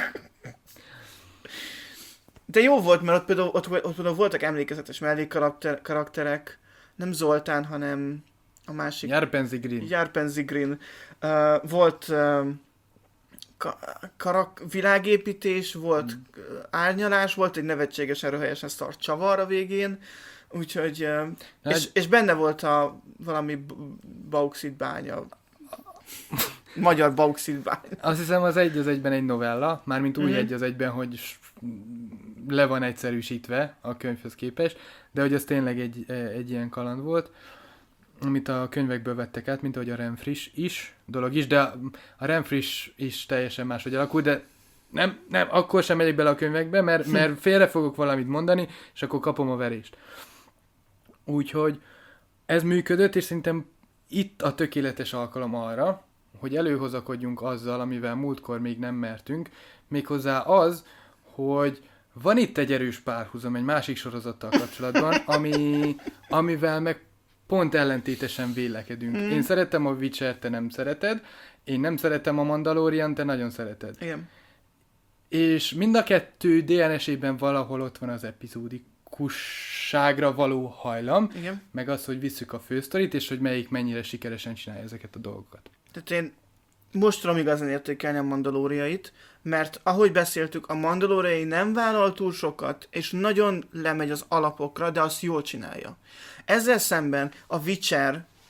De jó volt, mert ott például, ott, ott például voltak emlékezetes mellékkarakterek, nem Zoltán, hanem a másik... Járpenzigrin. Járpenzigrin. Uh, volt uh, ka- karak- világépítés, volt mm. árnyalás, volt egy nevetségesen röhelyesen szart csavar a végén, úgyhogy... Uh, és, és benne volt a valami bauxit bánya. Magyar bauxit bánya. Azt hiszem az egy az egyben egy novella, mármint úgy mm-hmm. egy az egyben, hogy le van egyszerűsítve a könyvhöz képest, de hogy ez tényleg egy, egy ilyen kaland volt, amit a könyvekből vettek át, mint ahogy a Renfrisch is, dolog is, de a Renfrisch is teljesen máshogy alakult, de nem, nem, akkor sem megyek bele a könyvekbe, mert, mert félre fogok valamit mondani, és akkor kapom a verést. Úgyhogy ez működött, és szerintem itt a tökéletes alkalom arra, hogy előhozakodjunk azzal, amivel múltkor még nem mertünk, méghozzá az, hogy van itt egy erős párhuzam egy másik sorozattal kapcsolatban, ami, amivel meg pont ellentétesen vélekedünk. Mm. Én szeretem a Witcher, te nem szereted, én nem szeretem a Mandalorian, te nagyon szereted. Igen. És mind a kettő dé en es-ében valahol ott van az episzódikusságra való hajlam, igen. Meg az, hogy visszük a fősztorit, és hogy melyik mennyire sikeresen csinálja ezeket a dolgokat. Tehát én most tudom igazán értékelni a Mandalóriait, mert ahogy beszéltük, a Mandalóriai nem vállal túl sokat, és nagyon lemegy az alapokra, de azt jól csinálja. Ezzel szemben a Witcher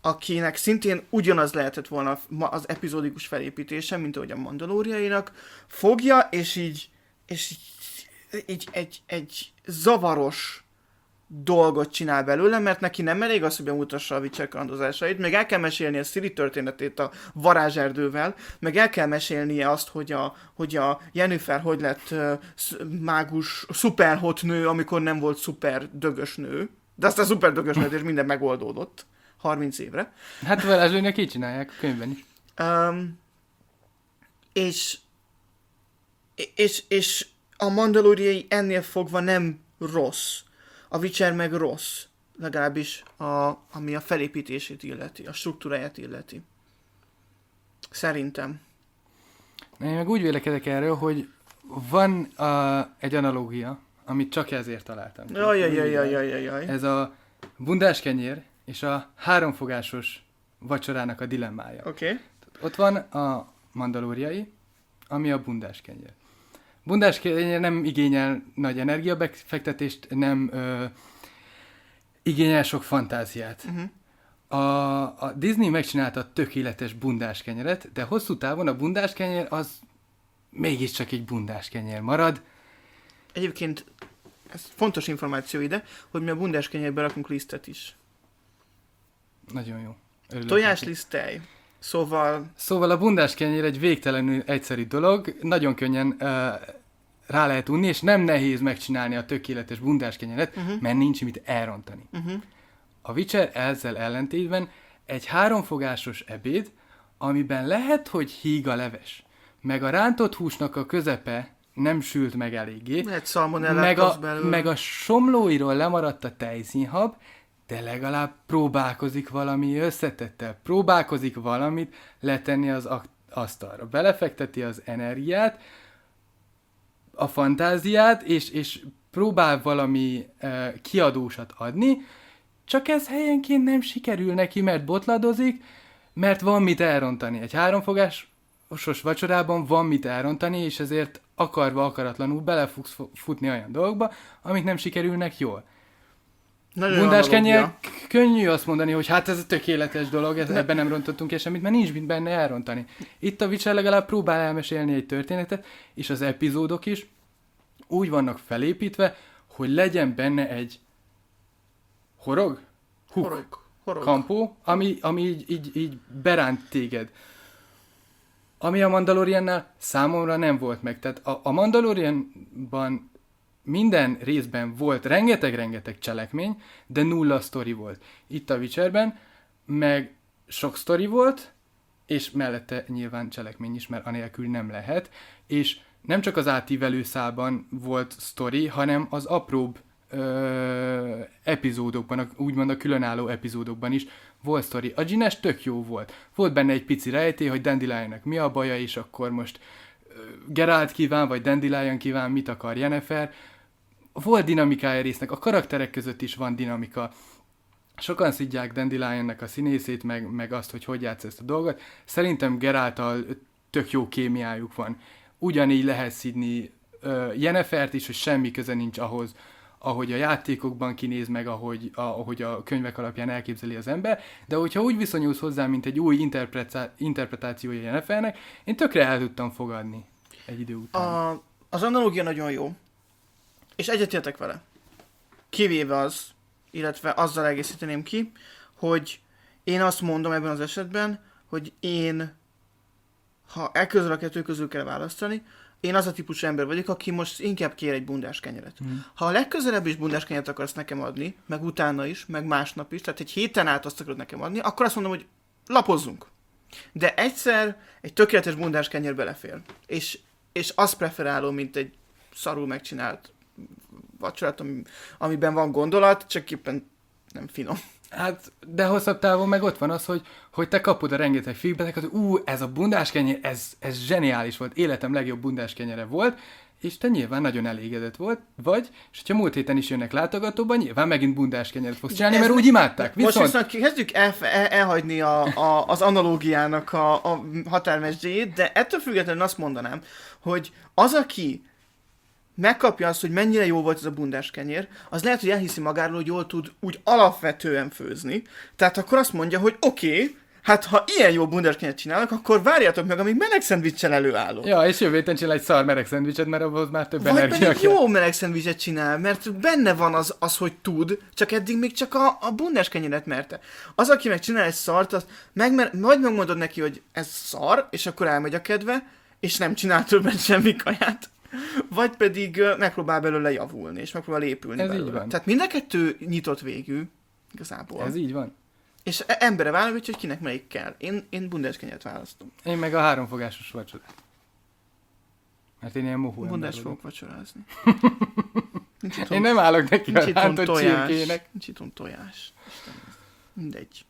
akinek szintén ugyanaz lehetett volna az epizódikus felépítése, mint ahogy a Mandalóriainak, fogja, és így, és így, így egy, egy zavaros dolgot csinál belőle, mert neki nem elég az, hogy bemutassa a Witcher kalandozásait, meg el kell mesélni a Ciri történetét a varázserdővel, meg el kell mesélnie azt, hogy a, hogy a Yennefer hogy lett uh, mágus, szuper hot nő, amikor nem volt szuper dögös nő, de aztán szuper dögös nő, és minden megoldódott harminc évre. Hát varázslőnek így csinálják a könyvben is. Um, és, és, és a Mandalóriai ennél fogva nem rossz. A Witcher meg rossz, legalábbis a, ami a felépítését illeti, a struktúráját illeti. Szerintem. Én meg úgy vélekedek erről, hogy van a, egy analógia, amit csak ezért találtam. Jaj, jaj, jaj, jaj, jaj, jaj. Ez a bundáskenyér és a háromfogásos vacsorának a dilemmája. Oké. Okay. Ott van a mandalóriai, ami a bundáskenyér. Bundáskenyér nem igényel nagy energiabefektetést, nem ö, igényel sok fantáziát. Uh-huh. A, a Disney megcsinálta a tökéletes bundáskenyeret, de hosszú távon a bundáskenyér az mégiscsak egy bundáskenyér marad. Egyébként ez fontos információ ide, hogy mi a bundáskenyérbe rakunk lisztet is. Nagyon jó. Tojáslisztelj. Szóval... Szóval a bundáskenyér egy végtelenül egyszerű dolog, nagyon könnyen uh, rá lehet unni, és nem nehéz megcsinálni a tökéletes bundáskenyeret, uh-huh. mert nincs mit elrontani. Uh-huh. A Witcher ezzel ellentétben egy háromfogásos ebéd, amiben lehet, hogy híg a leves, meg a rántott húsnak a közepe nem sült meg eléggé, meg a, meg a somlóiról lemaradt a tejszínhab, de legalább próbálkozik valami összetettel, próbálkozik valamit letenni az asztalra. Belefekteti az energiát, a fantáziát, és, és próbál valami e, kiadósat adni, csak ez helyenként nem sikerül neki, mert botladozik, mert van mit elrontani. Egy háromfogásos vacsorában van mit elrontani, és ezért akarva, akaratlanul bele fogsz futni olyan dolgokba, amik nem sikerülnek jól. Bundáskenyér könnyű azt mondani, hogy hát ez a tökéletes dolog, ez, ebben nem rontottunk el semmit, mert nincs mit benne elrontani. Itt a Witcher legalább próbál elmesélni egy történetet, és az epizódok is úgy vannak felépítve, hogy legyen benne egy horog? Huk. Horog. Horog. Kampó, ami, ami így, így, így beránt téged. Ami a Mandaloriannál számomra nem volt meg. Tehát a, a Mandalorianban minden részben volt rengeteg-rengeteg cselekmény, de nulla sztori volt. Itt a Witcherben meg sok sztori volt, és mellette nyilván cselekmény is, mert anélkül nem lehet. És nem csak az átívelő szálban volt sztori, hanem az apróbb ö, epizódokban, a, úgymond a különálló epizódokban is volt sztori. A Gines tök jó volt. Volt benne egy pici rejtély, hogy Dandelionnek mi a baja, és akkor most ö, Geralt kíván, vagy Dandelion kíván, mit akar Yennefer. Volt dinamikája résznek, a karakterek között is van dinamika. Sokan szidják Dandelionnek a színészét, meg, meg azt, hogy hogy játsz ezt a dolgot. Szerintem Geralttal tök jó kémiájuk van. Ugyanígy lehet szidni uh, Yennefert is, hogy semmi köze nincs ahhoz, ahogy a játékokban kinéz meg, ahogy a, ahogy a könyvek alapján elképzeli az ember, de hogyha úgy viszonyulsz hozzá, mint egy új interpreta- interpretációja Yennefernek, én tökre el tudtam fogadni egy idő után. A, az analógia nagyon jó, és egyetértek vele. Kivéve az, illetve azzal egészíteném ki, hogy én azt mondom ebben az esetben, hogy én, ha e közül a kettő közül kell választani, én az a típusú ember vagyok, aki most inkább kér egy bundás kenyeret. Mm. Ha a legközelebb is bundás kenyeret akarsz nekem adni, meg utána is, meg másnap is, tehát egy héten át azt akarod nekem adni, akkor azt mondom, hogy lapozzunk. De egyszer egy tökéletes bundás kenyer belefér. És, és azt preferálom, mint egy szarul megcsinált vacsorát, ami, amiben van gondolat, csak éppen nem finom. Hát, de hosszabb távon meg ott van az, hogy, hogy te kapod a rengeteg feedbacket, hogy ú, ez a bundáskenyér, ez, ez zseniális volt, életem legjobb bundáskenyere volt, és te nyilván nagyon elégedett volt, vagy, és hogyha múlt héten is jönnek látogatóban, nyilván megint bundáskenyeret fogsz csinálni, mert úgy imádták. Viszont... Most viszont kezdjük el, el, elhagyni a, a, az analógiának a, a határmesdjét, de ettől függetlenül azt mondanám, hogy az, aki megkapja azt, hogy mennyire jó volt ez a bundás kenyér, az lehet, hogy elhiszi magáról, hogy jól tud úgy alapvetően főzni. Tehát akkor azt mondja, hogy oké, okay, hát ha ilyen jó bundás kenyeret csinálnak, akkor várjátok meg, amíg meleg szendvicssel előállok. Ja, és jövő héten csinál egy szar meleg szendvicset, mert abhoz már több Vagy energia pedig jó meleg szendvicset csinál, mert benne van az, az, hogy tud, csak eddig még csak a, a bundás kenyeret merte. Az, aki meg csinál egy szart, az meg, vagy megmondod neki, hogy ez szar, és akkor elmegy a kedve, és nem csinál többet semmi kaját. Vagy pedig uh, megpróbál belőle javulni, és megpróbál épülni ez belőle. így van. Tehát mind a kettő nyitott végű, igazából. Ez így van. És e- embere válogatja, hogy kinek melyik kell. Én, én bundás kenyeret választom. Én meg a háromfogásos vacsorát. Mert én ilyen mohó ember Bundás vagyok. fogok vacsorázni. Nincs Én nem állok neki nincs a itthon rántott tojás. csirkének. Nincs itthon tojás. Istenem. Mindegy.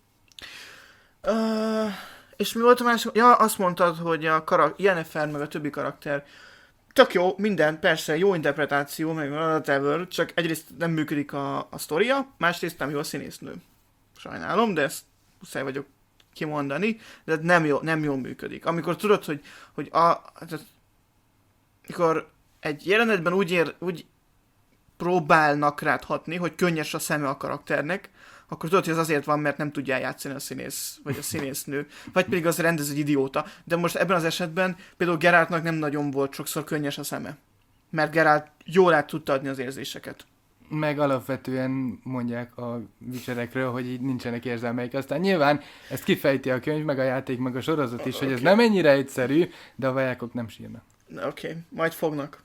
Uh, és mi volt a másik? Ja, azt mondtad, hogy a karak- Jennifer meg a többi karakter tök jó, minden, persze, jó interpretáció, meg whatever, csak egyrészt nem működik a, a sztoria, másrészt nem jó a színésznő. Sajnálom, de ezt muszáj vagyok kimondani, de nem, jó, nem jól működik. Amikor tudod, hogy, hogy a, tehát, amikor egy jelenetben úgy, ér, úgy próbálnak rád hatni, hogy könnyes a szeme a karakternek, akkor tudod, hogy ez azért van, mert nem tudja játszani a színész, vagy a színésznő, vagy pedig az rendező egy idióta. De most ebben az esetben például Geraltnak nem nagyon volt sokszor könnyes a szeme. Mert Geralt jól át tudta adni az érzéseket. Meg alapvetően mondják a Witcherekről, hogy így nincsenek érzelmeik. Aztán nyilván ezt kifejti a könyv, meg a játék, meg a sorozat is, Okay. hogy ez nem ennyire egyszerű, de a vajákok nem sírnak. Oké, okay. Majd fognak.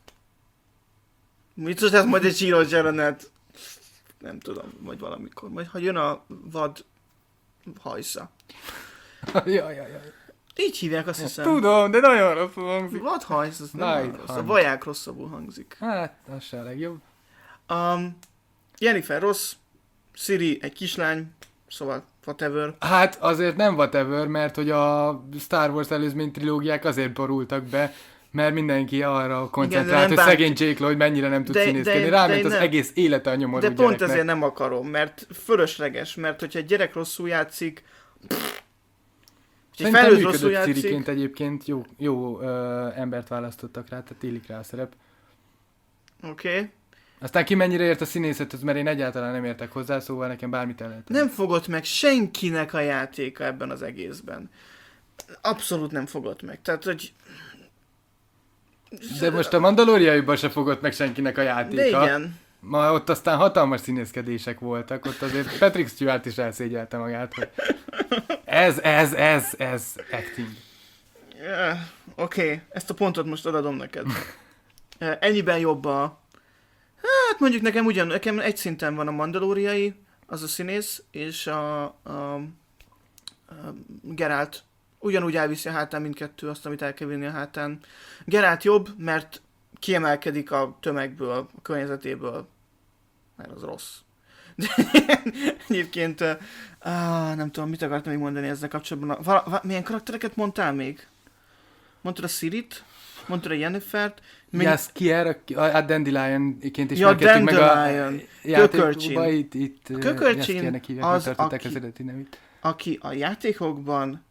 Mit tudsz, ez majd egy síros jelenet? Nem tudom, majd valamikor. Majd ha jön a vad hajsza. Jaj, jaj, jaj. Így hívják, azt hiszem. Tudom, de nagyon rosszul hangzik. Vad hajsz, az nem Night olyan rossz. A Hunt. vaják rosszabbul hangzik. Hát, az se a legjobb. Um, Jennifer rossz, Ciri egy kislány, szóval whatever. Hát azért nem whatever, mert hogy a Star Wars előzmény trilógiák azért borultak be, mert mindenki arra koncentrált, hogy bánt... szegény Jake Lloyd mennyire nem tud de, színészkedni. de, Ráment de az nem. egész élete a nyomorú De pont gyereknek. ezért nem akarom, mert fölösleges, mert hogyha egy gyerek rosszul játszik, Szerintem felnőtt rosszul működött játszik, Ciriként egyébként, jó, jó ö, embert választottak rá, tehát illik rá a szerep. oké. Okay. Aztán ki mennyire ért a színészethez, mert én egyáltalán nem értek hozzá, szóval nekem bármit el lehet. Nem fogott meg senkinek a játéka ebben az egészben. Abszolút nem fogott meg. Tehát, hogy... De most a Mandaloriaiban se fogott meg senkinek a játéka. De igen. Ma ott aztán hatalmas színészkedések voltak, ott azért Patrick Stewart is elszégyelte magát, hogy ez, ez, ez, ez acting. Yeah, oké, okay. Ezt a pontot most adom neked. Uh, ennyiben jobb a... Hát mondjuk nekem ugyan, nekem egy szinten van a Mandaloriai, az a színész, és a, a, a Geralt ugyanúgy elviszi a hátán mindkettő azt, amit el kell vinni a hátán. Geralt jobb, mert kiemelkedik a tömegből, a környezetéből, mert az rossz. De egyébként, uh, nem tudom, mit akartam még mondani ezzel kapcsolatban. Val- val- milyen karaktereket mondtál még? Mondtad a Cirit? Mondtad a Jennifert? Még... Jaskier, a Dandelion-ként Ja, ismerkedtünk meg a Dandelion. játékokban, itt, itt Kökörcsin Jaskiernek hívják, az, megtartották aki- az eredeti nevét. Aki a játékokban...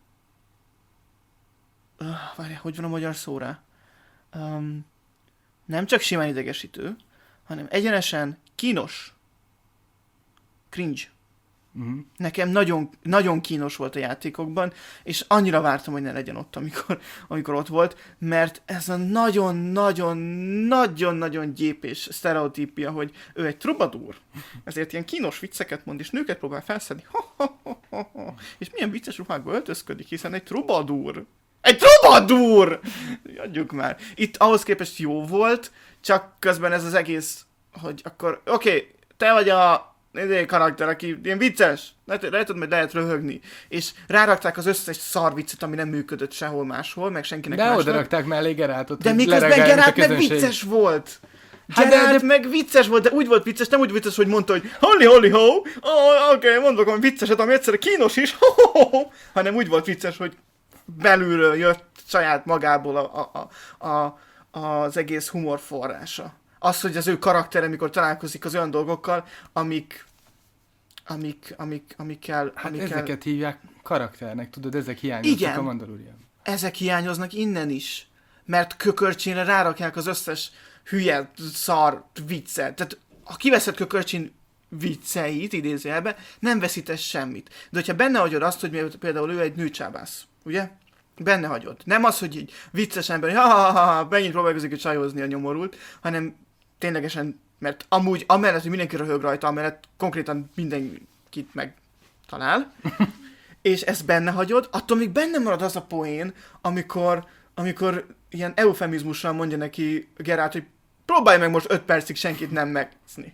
Uh, várjál, hogy van a magyar szóra? Um, nem csak simán idegesítő, hanem egyenesen kínos. Cringe. Uh-huh. Nekem nagyon, nagyon kínos volt a játékokban, és annyira vártam, hogy ne legyen ott, amikor, amikor ott volt, mert ez a nagyon-nagyon-nagyon-nagyon gyépés sztereotípia, hogy ő egy trubadúr, ezért ilyen kínos vicceket mond, és nőket próbál felszedni. És milyen vicces ruhákba öltözködik, hiszen egy trubadúr. Egy trubadúr! Adjuk már. Itt ahhoz képest jó volt, csak közben ez az egész, hogy akkor, oké, okay, te vagy a egy karakter, aki ilyen vicces, lehet, lehet, hogy lehet röhögni, és rárakták az összes szar viccet, ami nem működött sehol máshol, meg senkinek De másnak. oda rakták mellé Geráltot, De hogy miközben lereagáljon a Geralt meg közönség. vicces volt. Hát Geralt de- de- meg vicces volt, de úgy volt vicces, nem úgy vicces, hogy mondta, hogy holly holly ho, oh, oké, okay, mondok valami vicceset, ami egyszerre kínos is, ho, ho, ho, ho, hanem úgy volt vicces, hogy belülről jött saját magából a, a, a, a, az egész humor forrása. Az, hogy az ő karaktere, mikor találkozik az olyan dolgokkal, amik, amik, amik, amikkel, Hát amikkel ezeket hívják karakternek, tudod, ezek hiányoznak Igen. a Mandalorian. ezek hiányoznak innen is. Mert Kökörcsínre rárakják az összes hülye, szar viccel. Tehát ha kiveszed Kökörcsin vicceit, idézőjelben, nem veszítesz semmit. De hogyha benne hagyod azt, hogy például ő egy nőcsábász, ugye? Benne hagyod. Nem az, hogy így vicces ember, hogy ha, ha, ha, ha mennyit próbálkozik, hogy csajozni a nyomorult, hanem ténylegesen, mert amúgy, amellett, hogy mindenki röhög rajta, amellett konkrétan mindenkit megtalál, és ezt benne hagyod, attól még benne marad az a poén, amikor, amikor ilyen eufemizmussal mondja neki Geralt, hogy próbálj meg most öt percig senkit nem megszni.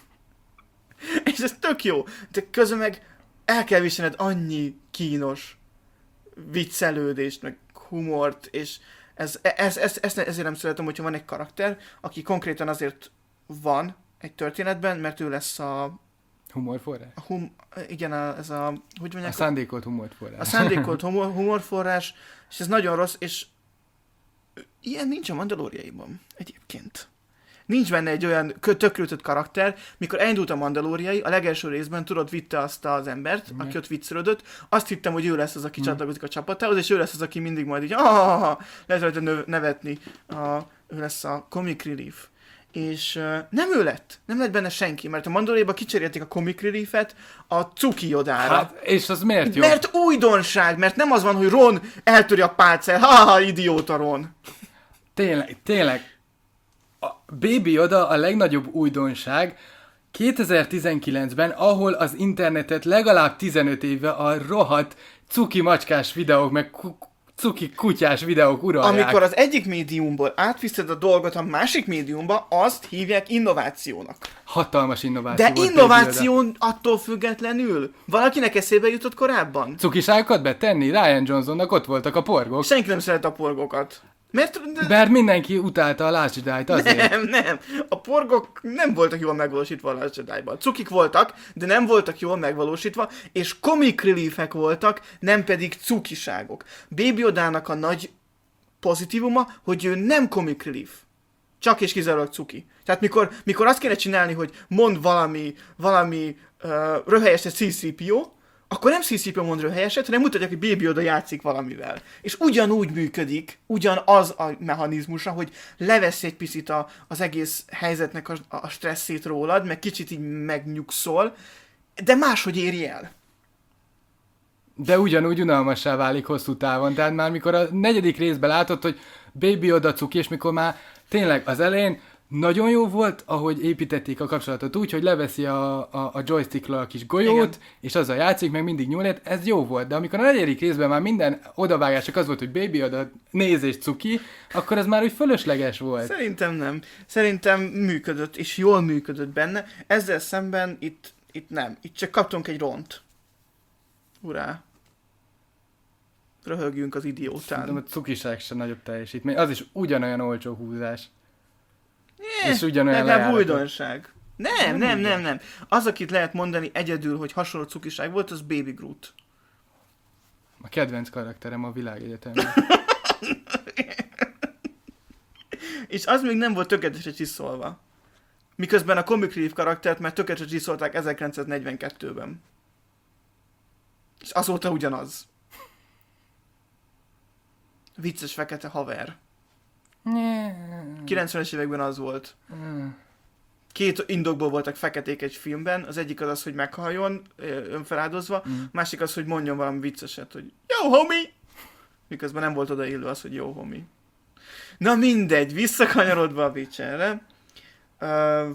És ez tök jó, de közben meg el kell viselned annyi kínos viccelődést, meg humort, és ez, ez, ez, ez, ezért nem szeretem, hogyha van egy karakter, aki konkrétan azért van egy történetben, mert ő lesz a... Humorforrás? A hum, igen, a, ez a... Hogy mondják? A szándékolt humorforrás. A szándékolt humor, humorforrás, és ez nagyon rossz, és ilyen nincs a Mandalóriaiban egyébként. Nincs benne egy olyan tökültött karakter, mikor elindult a Mandalóriai, a legelső részben tudod, vitte azt az embert, mm. aki ott viccelődött, azt hittem, hogy ő lesz az, aki mm. csatlakozik a csapatához, és ő lesz az, aki mindig majd így ah, lehet rajta nevetni, a, ő lesz a comic relief. És uh, nem ő lett, nem lett benne senki, mert a Mandalóriaiban kicserélték a comic reliefet a Cuki Yodára. Hát, és az miért jó? Mert újdonság, mert nem az van, hogy Ron eltöri a pálcát, ha-ha, idióta Ron. Tényleg, tényleg. A Baby Yoda a legnagyobb újdonság kétezer-tizenkilencben, ahol az internetet legalább tizenöt éve a rohadt cuki macskás videók, meg ku- cuki kutyás videók uralják. Amikor az egyik médiumból átviszed a dolgot a másik médiumba, azt hívják innovációnak. Hatalmas innováció. De innováció attól függetlenül. Valakinek eszébe jutott korábban? Cukiságokat betenni? Ryan Johnsonnak ott voltak a porgók. Senki nem szeret a porgókat. Mert... Mert mindenki utálta a Last Jedi-t azért. Nem, nem. A porgok nem voltak jól megvalósítva a Last Jedi-ban. Cukik voltak, de nem voltak jól megvalósítva, és comic reliefek voltak, nem pedig cukiságok. Baby Yodának a nagy pozitívuma, hogy ő nem comic relief. Csak és kizárólag cuki. Tehát mikor, mikor azt kéne csinálni, hogy mond valami, valami uh, röhelyes egy cé cé pé o, akkor nem cé cé pé o mond röhelyeset, hanem mutatják, hogy Baby Yoda játszik valamivel. És ugyanúgy működik, ugyanaz a mechanizmusa, hogy levesz egy picit a, az egész helyzetnek a, a stresszét rólad, meg kicsit így megnyugszol, de máshogy éri el. De ugyanúgy unalmassá válik hosszú távon. Tehát már mikor a negyedik részben látod, hogy Baby Yoda cuki, és mikor már tényleg az elején nagyon jó volt, ahogy építették a kapcsolatot úgy, hogy leveszi a, a, a joystickra a kis golyót, igen, és azzal játszik, meg mindig nyúlét, ez jó volt. De amikor a negyedik részben már minden odavágás csak az volt, hogy Baby Yoda néz és cuki, akkor ez már úgy fölösleges volt. Szerintem nem. Szerintem működött, és jól működött benne. Ezzel szemben itt, itt nem. Itt csak kaptunk egy ront. Urá. Röhögjünk az idiótán. Szerintem a cukiság sem nagyobb teljesítmény. Az is ugyanolyan olcsó húzás. Yeah, és ugyanolyan legalább újdonság. Nem, nem, nem, nem. Az, akit lehet mondani egyedül, hogy hasonló cukiság volt, az Baby Groot. A kedvenc karakterem a világegyetemben. És az még nem volt tökéletesen csiszolva. Miközben a Comic Relief karaktert már tökéletesen csiszolták ezerkilencszáznegyvenkettőben. És azóta ugyanaz. Vicces fekete haver. kilencvenes években az volt. Két indokból voltak feketék egy filmben, az egyik az az, hogy meghalljon önfeláldozva, mm. másik az, hogy mondjon valami vicceset, hogy jó homie! Miközben nem volt odaillő az, hogy jó homie. Na mindegy, visszakanyarodva a Witcherre. Uh,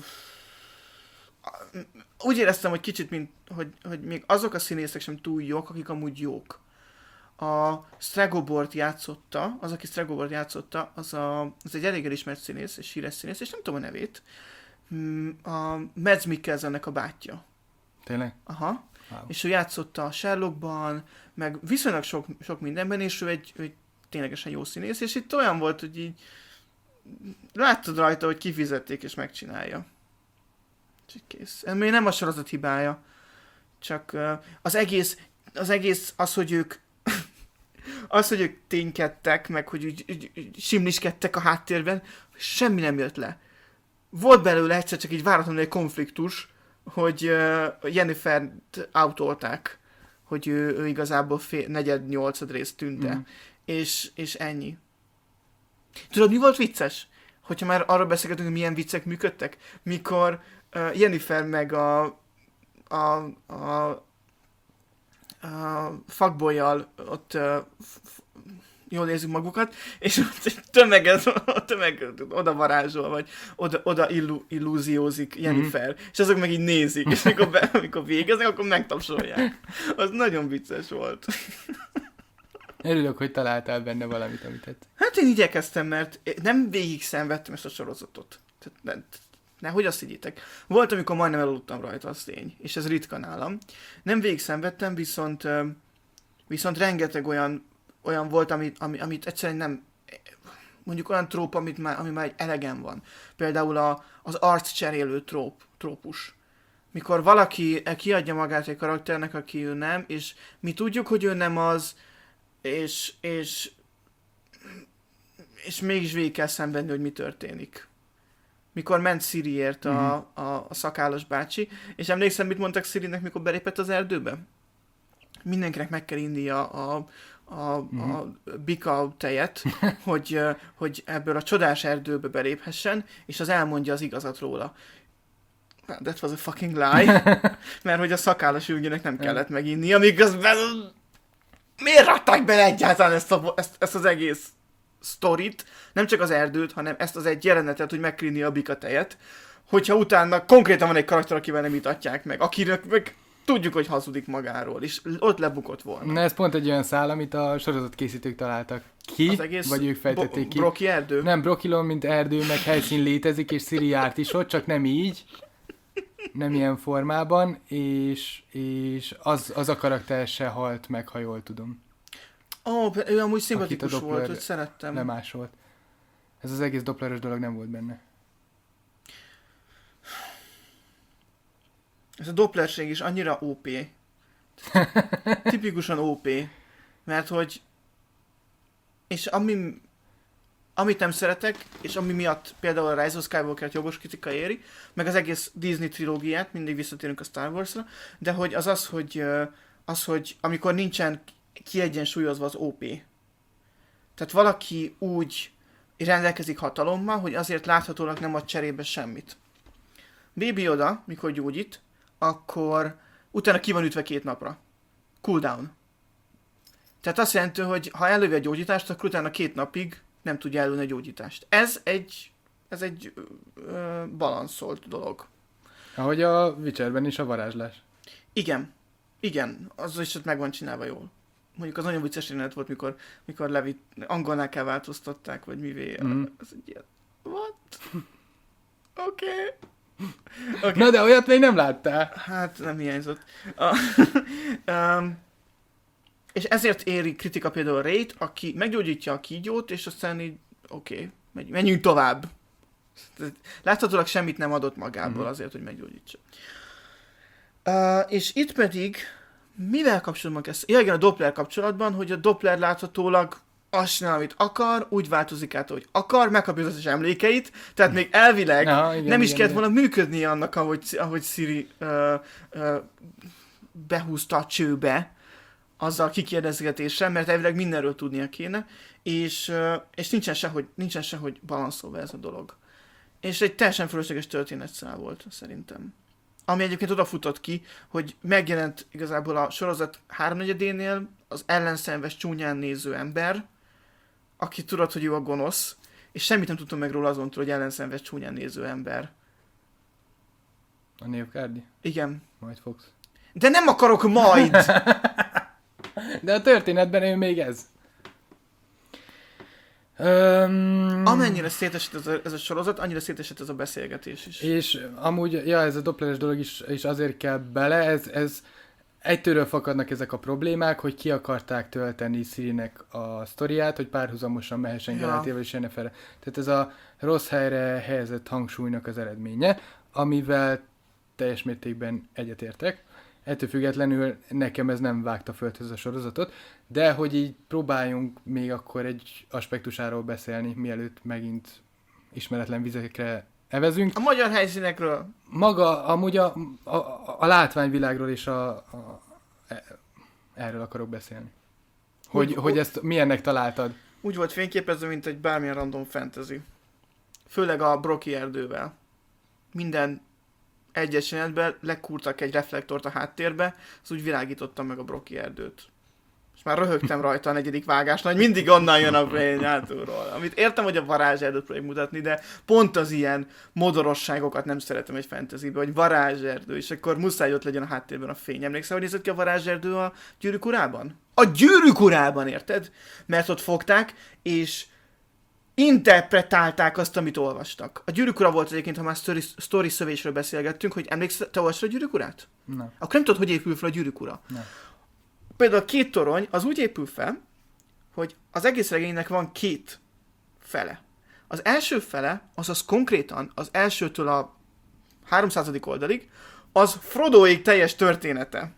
úgy éreztem, hogy kicsit, mint, hogy, hogy még azok a színészek sem túl jók, akik amúgy jók. A Stregobort játszotta, az, aki Stregobort játszotta, az, a, az egy elég elismert színész, és híres színész, és nem tudom a nevét. A Mads Mikkelsennek a bátyja. Tényleg? Aha. Wow. És ő játszotta a Sherlockban, meg viszonylag sok, sok mindenben, és ő egy, egy ténylegesen jó színész, és itt olyan volt, hogy így láttad rajta, hogy kifizették, és megcsinálja. És kész. Ez még nem a sorozat hibája, csak uh, az egész, az egész az, hogy ők az, hogy ők ténykedtek, meg hogy úgy, úgy, úgy simliskedtek a háttérben, semmi nem jött le. Volt belőle egyszer csak így váratlanul egy konfliktus, hogy uh, Jennifer-t outolták, hogy ő, ő igazából fél, negyed, nyolcad részt tűnte. Mm. És, és ennyi. Tudod, mi volt vicces? hogyha már arról beszélgetünk, hogy milyen viccek működtek, mikor uh, Jennifer meg a a, a, a fuckboy-jal ott uh, f- jól érzik magukat, és ott egy tömeget, a tömeg oda varázsol, vagy oda, oda illu, illúziózik Jennifer, mm-hmm. és azok meg így nézik, és amikor, be, amikor végeznek, akkor megtapsolják. Az nagyon vicces volt. Örülök, hogy találtál benne valamit, amit tett. Hát én igyekeztem, mert nem végig szenvedtem ezt a sorozatot. Tehát ne, nehogy azt higgyétek. Volt, amikor majdnem elaludtam rajta, az tény, és ez ritka nálam. Nem végig szenvedtem, viszont, viszont rengeteg olyan, olyan volt, amit, amit, amit egyszerűen nem, mondjuk olyan tróp, amit már, ami már egy elegem van. Például a, az arccserélő tróp, trópus. Mikor valaki kiadja magát egy karakternek, aki ő nem, és mi tudjuk, hogy ő nem az, és, és, és mégis végig kell szenvedni, hogy mi történik. Mikor ment Ciriért a, mm-hmm. a, a szakállas bácsi, és emlékszem, mit mondtak Cirinek, mikor belépett az erdőbe? Mindenkinek meg kell inni a, a, a, mm-hmm. a bika tejet, hogy, hogy ebből a csodás erdőbe beléphessen, és az elmondja az igazat róla. That was a fucking lie. Mert hogy a szakállas ülgyének nem kellett meginni, amíg az be... Miért rakták bele egyáltalán ezt, a, ezt, ezt az egész sztorit, nem csak az erdőt, hanem ezt az egy jelenetet, hogy megkrinni a bika tejet, hogyha utána konkrétan van egy karakter, akivel nem itatják meg, akinek meg tudjuk, hogy hazudik magáról, és ott lebukott volna. Na ez pont egy olyan szál, amit a sorozat készítők találtak ki, az egész vagy ők fejtették bo- ki. Broki erdő? Nem, Brokilon, mint erdő, meg helyszín létezik, és Ciri járt is ott, csak nem így. Nem ilyen formában, és, és az, az a karakter se halt meg, ha jól tudom. Ó, oh, ő amúgy szimpatikus volt, hogy szerettem. Lemásolt. Ez az egész doppleres dolog nem volt benne. Ez a dopplerség is annyira ó pé. Tipikusan ó pé. Mert hogy... És ami... Amit nem szeretek, és ami miatt például a Rise of Skywalker-t jogos kritika éri, meg az egész Disney trilógiát, mindig visszatérünk a Star Wars-ra, de hogy az az, hogy, az, hogy amikor nincsen kiegyensúlyozva az ó pé. Tehát valaki úgy rendelkezik hatalommal, hogy azért láthatólag nem ad cserébe semmit. Baby Yoda, mikor gyógyít, akkor utána ki van ütve két napra. Cooldown. Tehát azt jelenti, hogy ha elővi a gyógyítást, akkor utána két napig nem tudja előni a gyógyítást. Ez egy, ez egy ö, balanszolt dolog. Ahogy a Witcherben is a varázslás. Igen. Igen. Az is ott meg van csinálva jól. Mondjuk az nagyon vicces jelenet volt, mikor, mikor Levit angolnál kell változtatták, vagy mivé. Mm. Ez egy ilyen... What? Oké. Okay. Okay. Na de olyat még nem láttál. Hát nem hiányzott. Uh, um, és ezért éri kritika például a Rayt, aki meggyógyítja a kígyót, és aztán így, oké, okay, menjünk tovább. Láthatólag semmit nem adott magából mm-hmm. azért, hogy meggyógyítsa. Uh, és itt pedig, mivel kapcsolatban kezd? Ja, igen, a Doppler kapcsolatban, hogy a Doppler láthatólag azt csinál, amit akar, úgy változik át, hogy akar, megkapja az összes emlékeit, tehát még elvileg ja, igen, nem is igen, kellett volna működnie annak, ahogy, ahogy Ciri uh, uh, behúzta a csőbe, azzal kikérdezgetéssel, mert elvileg mindenről tudnia kéne, és, és nincsen sehogy, nincsen sehogy balanszolva ez a dolog. És egy teljesen fölösleges történetszál volt, szerintem. Ami egyébként odafutott ki, hogy megjelent igazából a sorozat háromnegyedénél az ellenszenves, csúnyán néző ember, aki tudod, hogy ő a gonosz, és semmit nem tudtam meg róla azon túl, hogy ellenszenves, csúnyán néző ember. A Nilfgaardi? Igen. Majd fogsz. De nem akarok majd! De a történetben ő még ez. Um, Amennyire szétesett ez a, ez a sorozat, annyira szétesett ez a beszélgetés is. És amúgy, ja, ez a doppleres dolog is, is azért kell bele, ez, ez egytőről fakadnak ezek a problémák, hogy ki akarták tölteni Cirinek a sztoriát, hogy párhuzamosan mehessen ja. Galadrielvel és Yenneferre. Tehát ez a rossz helyre helyezett hangsúlynak az eredménye, amivel teljes mértékben egyetértek. Ettől függetlenül nekem ez nem vágta földhöz a sorozatot, de hogy így próbáljunk még akkor egy aspektusáról beszélni, mielőtt megint ismeretlen vizekre evezünk. A magyar helyszínekről? Maga, amúgy a, a, a látványvilágról is a, a, erről akarok beszélni. Hogy, úgy, hogy ezt milyennek találtad? Úgy volt fényképező, mint egy bármilyen random fantasy. Főleg a Broki erdővel. Minden egyes jelenetben lekúrtak egy reflektort a háttérbe, az úgy világította meg a Broki erdőt. És már röhögtem rajta a negyedik vágásnál, hogy mindig onnan jön a fény hátulról. Amit értem, hogy a varázserdőt próbáljuk mutatni, de pont az ilyen modorosságokat nem szeretem egy fantasybe, hogy varázserdő, és akkor muszáj ott legyen a háttérben a fény. Emlékszel, hogy nézett ki a varázserdő a Gyűrűk urában? A Gyűrűk urában, érted? Mert ott fogták, és interpretálták azt, amit olvastak. A Gyűrűk ura volt egyébként, ha már sztori, sztori szövésről beszélgettünk, hogy emlékszel, te olvastad a Gyűrűk urát? Nem. Akkor nem tudod, hogy épül fel a Gyűrűk ura. Nem. Például a két torony az úgy épül fel, hogy az egész regénynek van két fele. Az első fele, azaz konkrétan az elsőtől a háromszázadik oldalig, az Frodoék teljes története.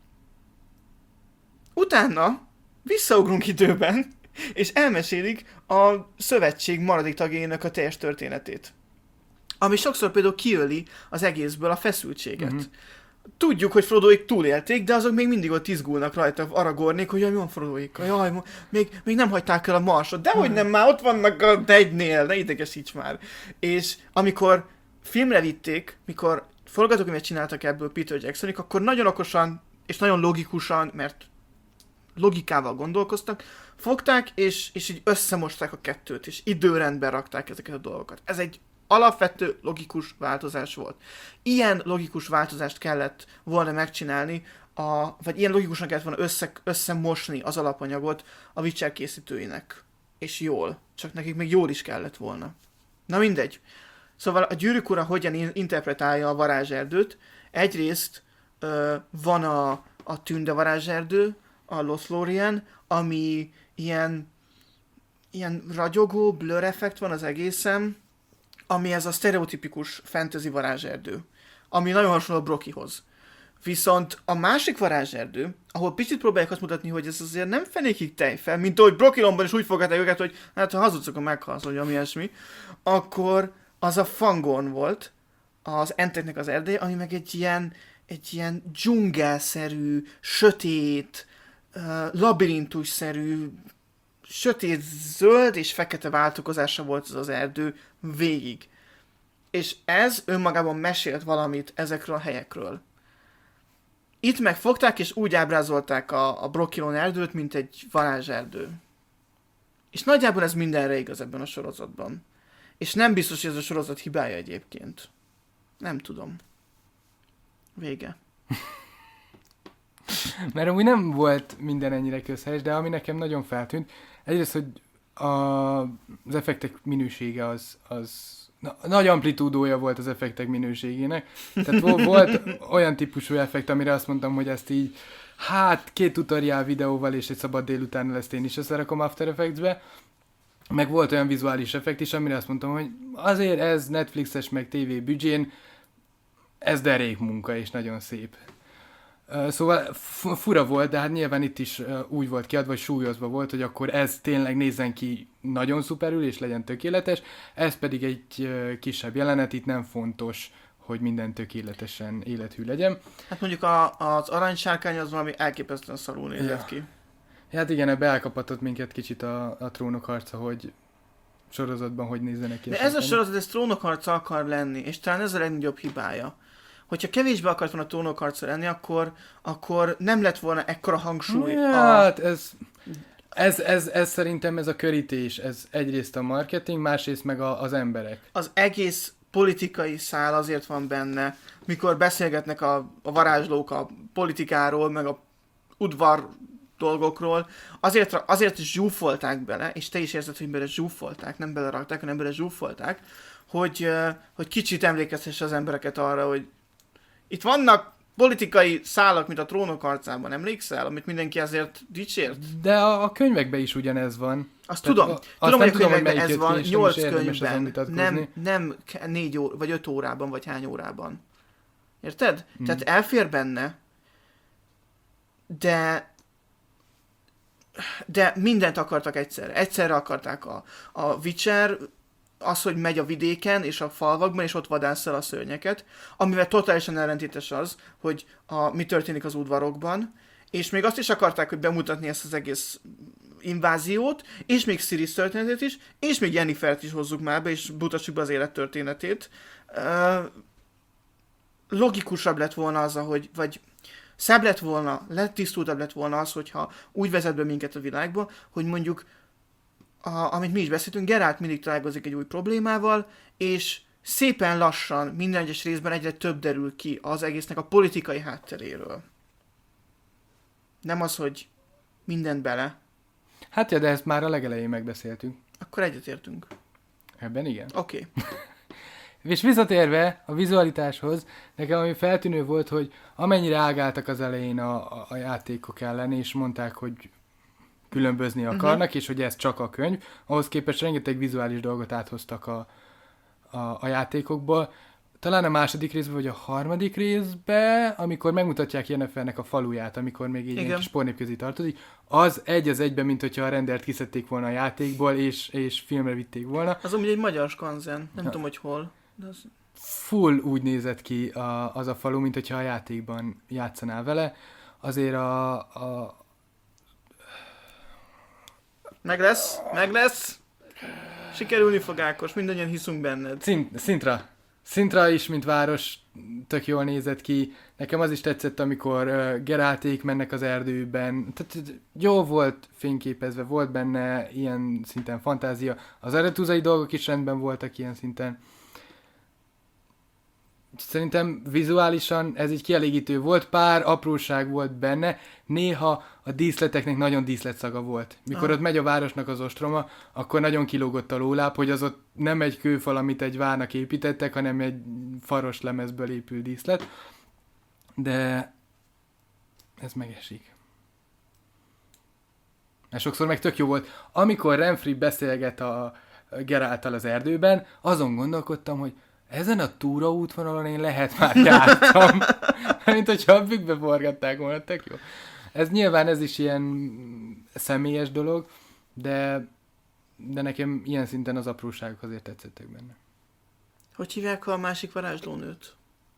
Utána visszaugrunk időben, és elmesélik a szövetség maradék tagjainak a teljes történetét. Ami sokszor például kiöli az egészből a feszültséget. Uh-huh. Tudjuk, hogy Frodoék túlélték, de azok még mindig ott izgulnak rajta Aragornék, hogy jaj, mi van Frodoékkal? Jaj, még, még nem hagyták el a marsot. Dehogy nem, már ott vannak a negynél, ne idegesíts már. És amikor filmre vitték, mikor forgatókönyvet csináltak ebből Peter Jacksonik, akkor nagyon okosan és nagyon logikusan, mert logikával gondolkoztak, fogták, és, és így összemosták a kettőt, és időrendben rakták ezeket a dolgokat. Ez egy alapvető logikus változás volt. Ilyen logikus változást kellett volna megcsinálni, a, vagy ilyen logikusan kellett volna össze, összemosni az alapanyagot a Witcher készítőinek. És jól. Csak nekik még jól is kellett volna. Na mindegy. Szóval a Gyűrűk ura hogyan interpretálja a varázserdőt. Egyrészt ö, van a, a Tünde varázserdő, a Lothlórien, ami ilyen, ilyen ragyogó, blur effekt van az egészen, ami ez a sztereotipikus fantasy varázserdő, ami nagyon hasonló a Brokihoz. Viszont a másik varázserdő, ahol picit próbálják azt mutatni, hogy ez azért nem fenékig tejfel, mint ahogy Brokilonban is úgy fogadták őket, hogy hát ha hazudsz, akkor meghalsz, vagy ami ilyesmi, akkor az a Fangorn volt, az enteknek az erdély, ami meg egy ilyen, egy ilyen dzsungelszerű, sötét, labirintusszerű, sötét zöld és fekete változása volt az az erdő végig. És ez önmagában mesélt valamit ezekről a helyekről. Itt megfogták és úgy ábrázolták a, a Brokilon erdőt, mint egy varázserdő. És nagyjából ez mindenre igaz ebben a sorozatban. És nem biztos, hogy ez a sorozat hibája egyébként. Nem tudom. Vége. Mert amúgy nem volt minden ennyire közhelyes, de ami nekem nagyon feltűnt, egyrészt, hogy a, az effektek minősége az, az na, nagy amplitúdója volt az effektek minőségének. Tehát volt olyan típusú effekt, amire azt mondtam, hogy ezt így, hát két tutoriál videóval és egy szabad délutánnal ezt én is összerakom After Effects-be. Meg volt olyan vizuális effekt is, amire azt mondtam, hogy azért ez Netflixes meg té vé büdzsén, ez derék munka és nagyon szép. Szóval fura volt, de hát nyilván itt is úgy volt kiadva, vagy súlyozva volt, hogy akkor ez tényleg nézzen ki nagyon szuperül, és legyen tökéletes, ez pedig egy kisebb jelenet, itt nem fontos, hogy minden tökéletesen élethű legyen. Hát mondjuk a, az aranysárkány az valami elképesztően szarul nézett ja. ki. Hát igen, ebbe elkapatott minket kicsit a, a Trónok harca, hogy sorozatban hogy nézzenek ki. De ez a sorozat, ez Trónok harca akar lenni, és talán ez a legnagyobb hibája. Hogyha kevésbé akart volna Trónok harca lenni, akkor, akkor nem lett volna ekkora hangsúly. Ja, a... Hát ez, ez, ez, ez szerintem ez a körítés, ez egyrészt a marketing, másrészt meg a, az emberek. Az egész politikai szál azért van benne, mikor beszélgetnek a, a varázslók a politikáról, meg a udvar dolgokról, azért, azért zsúfolták bele, és te is érzed, hogy bele zsúfolták, nem belerakták, hanem bele zsúfolták, hogy, hogy kicsit emlékeztesse az embereket arra, hogy itt vannak politikai szálak, mint a Trónok harcában, emlékszel? Amit mindenki azért dicsért? De a, a könyvekben is ugyanez van. Azt Tehát tudom. A, tudom, hogy a tudom, könyvekben ez van, nyolc könyvben, nem, nem négy ó, vagy öt órában, vagy hány órában. Érted? Hmm. Tehát elfér benne, de de mindent akartak egyszerre. Egyszerre akarták a, a Witcher, az, hogy megy a vidéken és a falvakban, és ott vadásszal a szörnyeket, amivel totálisan ellentétes az, hogy a, mi történik az udvarokban, és még azt is akarták, hogy bemutatni ezt az egész inváziót, és még Sirius történetét is, és még Jennifert is hozzuk már be, és mutassuk be az élettörténetét. Uh, logikusabb lett volna az, hogy, vagy szebb lett volna, letisztultabb lett volna az, hogyha úgy vezet be minket a világba, hogy mondjuk, a, amit mi is beszéltünk, Geralt mindig találkozik egy új problémával, és szépen lassan, minden egyes részben egyre több derül ki az egésznek a politikai hátteréről. Nem az, hogy mindent bele. Hát ja, de ezt már a legelején megbeszéltünk. Akkor egyetértünk. Ebben igen. Oké. Okay. És visszatérve a vizualitáshoz, nekem ami feltűnő volt, hogy amennyire ágáltak az elején a, a, a játékok ellen, és mondták, hogy különbözni akarnak, uh-huh. és hogy ez csak a könyv, ahhoz képest rengeteg vizuális dolgot áthoztak a, a, a játékokból. Talán a második részben, vagy a harmadik részben, amikor megmutatják Yennefernek a faluját, amikor még így egy kis pornép közé tartozik, az egy az egyben, mint hogyha a rendert kiszedték volna a játékból, és, és filmre vitték volna. Az amúgy egy magyar skanzen, nem ja. tudom, hogy hol. De az... Full úgy nézett ki a, az a falu, mint hogyha a játékban játszanál vele. Azért a... a... Meg lesz, meg lesz! Sikerülni fog, Ákos, mindannyian hiszünk benned. Szint, szintra. Szintra is, mint város, tök jól nézett ki. Nekem az is tetszett, amikor uh, Geralték mennek az erdőben. Tehát jó volt fényképezve, volt benne ilyen szinten fantázia. Az aretuzai dolgok is rendben voltak ilyen szinten. Szerintem vizuálisan ez így kielégítő volt, pár apróság volt benne, néha a díszleteknek nagyon díszletszaga volt. Mikor ah. ott megy a városnak az ostroma, akkor nagyon kilógott a lóláb, hogy az ott nem egy kőfal, amit egy várnak építettek, hanem egy faros lemezből épült díszlet. De ez megesik. És sokszor meg tök jó volt. Amikor Renfri beszélget a Geralttal az erdőben, azon gondolkodtam, hogy ezen a túraútvonalon én lehet már jártam. Mint hogyha a bükkbe forgatták volna, tök jó. Ez nyilván ez is ilyen személyes dolog, de, de nekem ilyen szinten az apróságok azért tetszettek benne. Hogy hívják a másik varázslónőt?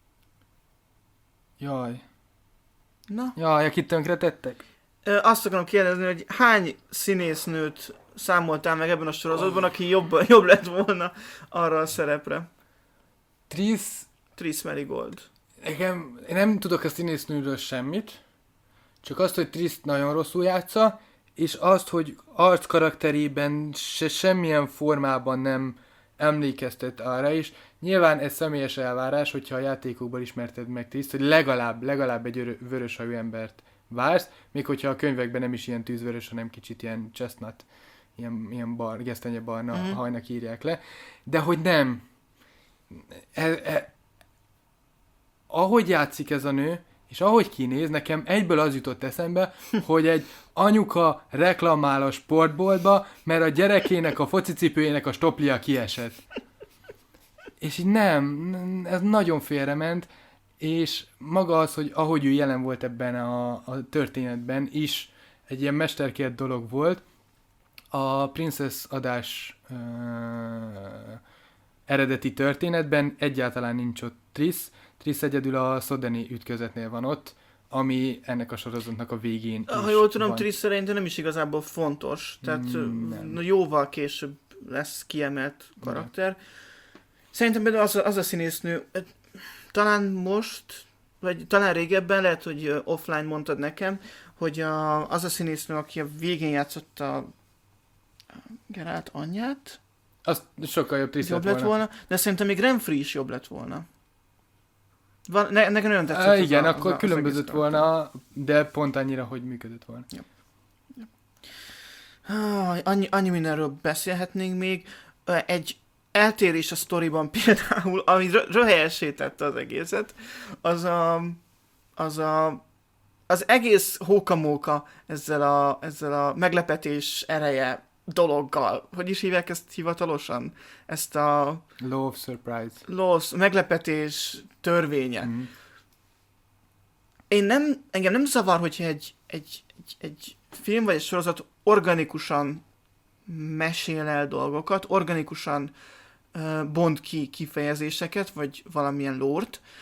Jaj. Na? Jaj, akit tönkre tettek? Ö, azt akarom kérdezni, hogy hány színésznőt számoltál meg ebben a sorozatban, oh. aki jobb, jobb lett volna arra a szerepre? Triss... Triss Merigold. Nekem, én nem tudok a színésznőről semmit, csak azt, hogy Triss nagyon rosszul játsza, és azt, hogy arc karakterében se semmilyen formában nem emlékeztet arra is. Nyilván ez személyes elvárás, hogyha a játékokban ismerted meg Triss, hogy legalább, legalább egy vöröshajú embert vársz, még hogyha a könyvekben nem is ilyen tűzvörös, hanem kicsit ilyen chestnut, ilyen, ilyen bar, gesztenyebarna mm. hajnak írják le, de hogy nem. E, e, ahogy játszik ez a nő, és ahogy kinéz, nekem egyből az jutott eszembe, hogy egy anyuka reklamál a sportboltba, mert a gyerekének a focicipőjének a stoplia kiesett. És így nem, ez nagyon félrement, és maga az, hogy ahogy ő jelen volt ebben a, a történetben is, egy ilyen mesterkért dolog volt. A Princess adás uh, eredeti történetben egyáltalán nincs ott Triss. Triss egyedül a Sodeni ütközetnél van ott, ami ennek a sorozatnak a végén is Ha jól tudom, van. Triss szerintem nem is igazából fontos, tehát mm, jóval később lesz kiemelt karakter. Nem. Szerintem például az, az a színésznő, talán most, vagy talán régebben, lehet, hogy offline mondtad nekem, hogy a, az a színésznő, aki a végén játszotta Geralt anyját, az sokkal jobb Triss jobb lett lett volna. volna, de szerintem még Renfri is jobb lett volna. Van, ne, nekem nagyon tetszett. Uh, igen, a, akkor a, különbözött volna, de pont annyira, hogy működött volna. Ja. Ja. Ah, annyi, annyi mindenről beszélhetnénk még. Egy eltérés a sztoriban például, ami röhelyessé tette az egészet, az a, az a az egész hókamóka ezzel a, ezzel a meglepetés ereje dologgal. Hogy is hívják ezt hivatalosan? Ezt a... Law of Surprise. Law of, meglepetés törvénye. Mm. Én nem, engem nem zavar, hogyha egy, egy, egy, egy film vagy egy sorozat organikusan mesél el dolgokat, organikusan uh, bont ki kifejezéseket, vagy valamilyen lórt.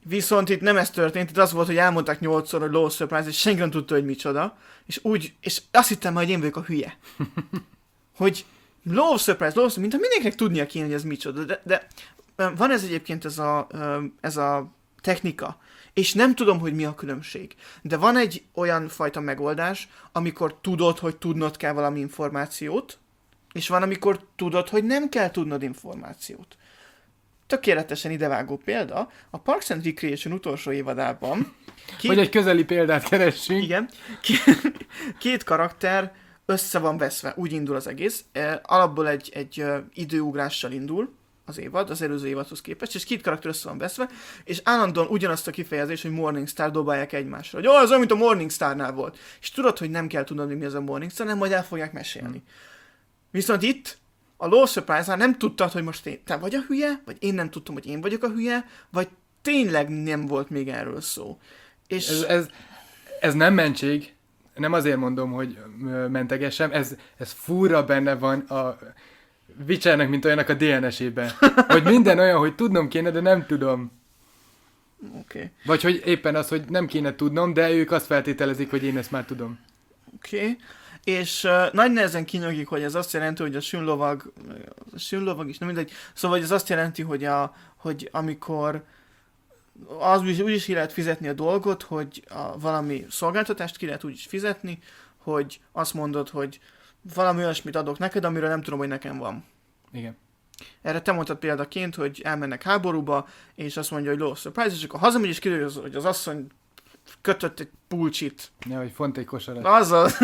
Viszont itt nem ez történt, itt az volt, hogy elmondták nyolcszor, hogy Low Surprise, és senki nem tudta, hogy micsoda. És úgy, és azt hittem, hogy én vagyok a hülye. Hogy Low Surprise, Low Surprise, mintha mindenkinek tudnia kéne, hogy ez micsoda. De, de van ez egyébként ez a, ez a technika, és nem tudom, hogy mi a különbség. De van egy olyan fajta megoldás, amikor tudod, hogy tudnod kell valami információt, és van, amikor tudod, hogy nem kell tudnod információt. Tökéletesen idevágó példa, a Parks and Recreation utolsó évadában... Két, hogy egy közeli példát keressünk. Igen. Két karakter össze van veszve, úgy indul az egész. Alapból egy, egy időugrással indul az évad, az előző évadhoz képest, és két karakter össze van veszve, és állandóan ugyanazt a kifejezés, hogy Morningstar dobálják egymásra. Hogy ó, az olyan, mint a Morningstarnál volt. És tudod, hogy nem kell tudnod, mi az a Morningstar, nem majd el fogják mesélni. Hmm. Viszont itt a Low Surprise-nál nem tudtad, hogy most én, te vagy a hülye, vagy én nem tudtam, hogy én vagyok a hülye, vagy tényleg nem volt még erről szó. És... Ez, ez, ez nem mentség, nem azért mondom, hogy mentegesem, ez, ez furra benne van a Witchernek, mint olyanak a dé en es-ében. Hogy minden olyan, hogy tudnom kéne, de nem tudom. Okay. Vagy hogy éppen az, hogy nem kéne tudnom, de ők azt feltételezik, hogy én ezt már tudom. Oké. Okay. És uh, nagy nehezen kinyögik, hogy ez azt jelenti, hogy a sünlovag, a sünlovag is, nem mindegy, szóval ez azt jelenti, hogy, a, hogy amikor az úgy, úgy is ki lehet fizetni a dolgot, hogy a, valami szolgáltatást ki lehet úgy is fizetni, hogy azt mondod, hogy valami olyasmit adok neked, amiről nem tudom, hogy nekem van. Igen. Erre te mondtad példaként, hogy elmennek háborúba, és azt mondja, hogy Low Surprise, és akkor hazamegy, és kiderül, hogy az asszony kötött egy pulcsit. Ja, hogy font egy kosarat. Azaz.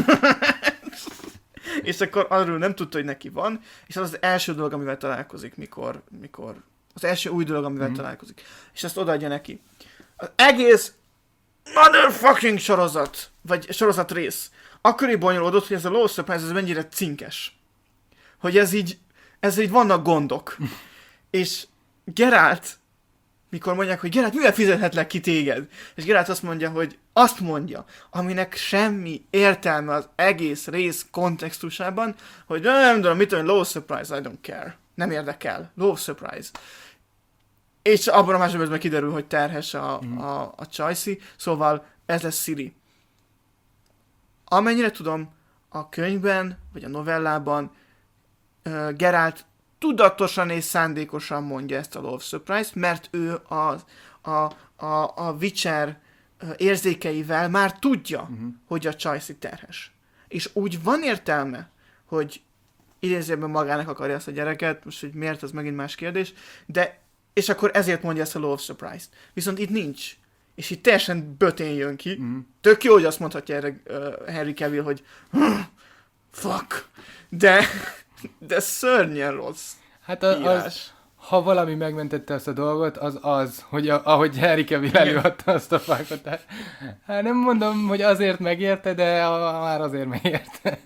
És akkor arról nem tudta, hogy neki van, és az az első dolog, amivel találkozik, mikor, mikor az első új dolog, amivel mm. találkozik. És ezt odaadja neki. Az egész motherfucking sorozat, vagy sorozat rész, akkor így bonyolódott, hogy ez a Low Surprise, ez mennyire cinkes. Hogy ez így, ezzel így vannak gondok. És Geralt, mikor mondják, hogy Geralt, mivel fizethetlek ki téged? És Geralt azt mondja, hogy azt mondja, aminek semmi értelme az egész rész kontextusában, hogy nem tudom, mit tudom, Low Surprise, I don't care. Nem érdekel. Low Surprise. És abban a másodpercben kiderül, hogy terhes a, mm. a, a Csajci, szóval ez lesz Ciri. Amennyire tudom, a könyvben, vagy a novellában uh, Geralt tudatosan és szándékosan mondja ezt a Love Surprise, mert ő a, a, a, a Witcher érzékeivel már tudja, uh-huh. hogy a Csajci terhes. És úgy van értelme, hogy idézőben magának akarja ezt a gyereket, most hogy miért, az megint más kérdés, de és akkor ezért mondja ezt a Love Surprise-t. Viszont itt nincs. És itt teljesen bötén jön ki. Uh-huh. Tök jó, hogy azt mondhatja erre uh, Henry Cavill, hogy fuck, de de szörnyen rossz. Hát az, az, ha valami megmentette azt a dolgot, az az, hogy a, ahogy Henry Cavill előadta azt a fákot. Hát nem mondom, hogy azért megérte, de a, már azért megérte.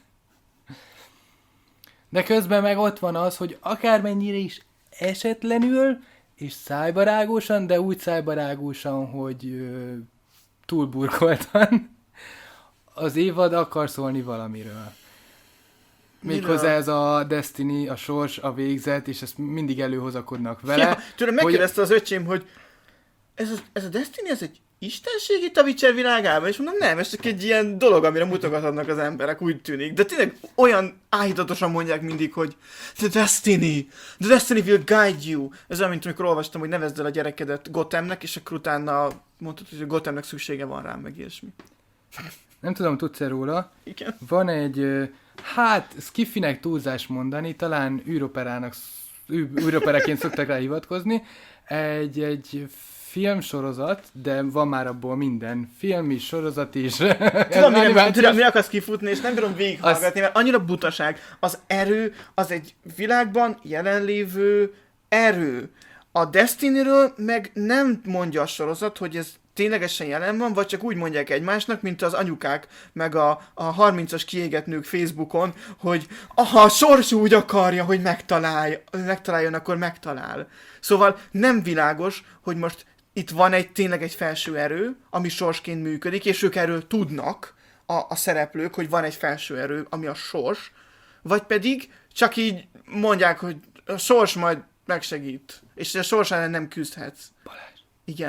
De közben meg ott van az, hogy akármennyire is esetlenül, és szájbarágósan, de úgy szájbarágósan, hogy ö, túlburkoltan, az évad akar szólni valamiről. Méghozzá ez a Destiny, a sors, a végzet, és ezt mindig előhozakodnak vele. Ja, tudom, megkérdezte hogy... az öcsém, hogy ez a, ez a Destiny, ez egy istenség itt a Witcher világában? És mondom, nem, ez csak egy ilyen dolog, amire mutogatnak az emberek, úgy tűnik. De tényleg olyan áhítatosan mondják mindig, hogy The Destiny, The Destiny will guide you. Ez olyan, mint amikor olvastam, hogy nevezd el a gyerekedet Gothamnek, és akkor utána mondtad, hogy Gothamnek szüksége van rám, meg ilyesmi. Nem tudom, tudsz-e róla? Igen. Van egy, hát skiffinek túlzás mondani, talán űroperának, űroperaként szoktak rá hivatkozni, egy, egy filmsorozat, de van már abból minden. Film is, sorozat is. Tudom, mire, tudom, mire akarsz kifutni, és nem bírom végighallgatni, mert annyira butaság. Az erő, az egy világban jelenlévő erő. A Destiny-ről meg nem mondja a sorozat, hogy ez ténylegesen jelen van, vagy csak úgy mondják egymásnak, mint az anyukák, meg a, a harmincas kiégett nők Facebookon, hogy aha, a sors úgy akarja, hogy megtalálj, megtaláljon, akkor megtalál. Szóval nem világos, hogy most itt van egy tényleg egy felső erő, ami sorsként működik, és ők erről tudnak, a, a szereplők, hogy van egy felső erő, ami a sors, vagy pedig csak így mondják, hogy a sors majd megsegít, és a sors ellen nem küzdhetsz. Balázs. Igen.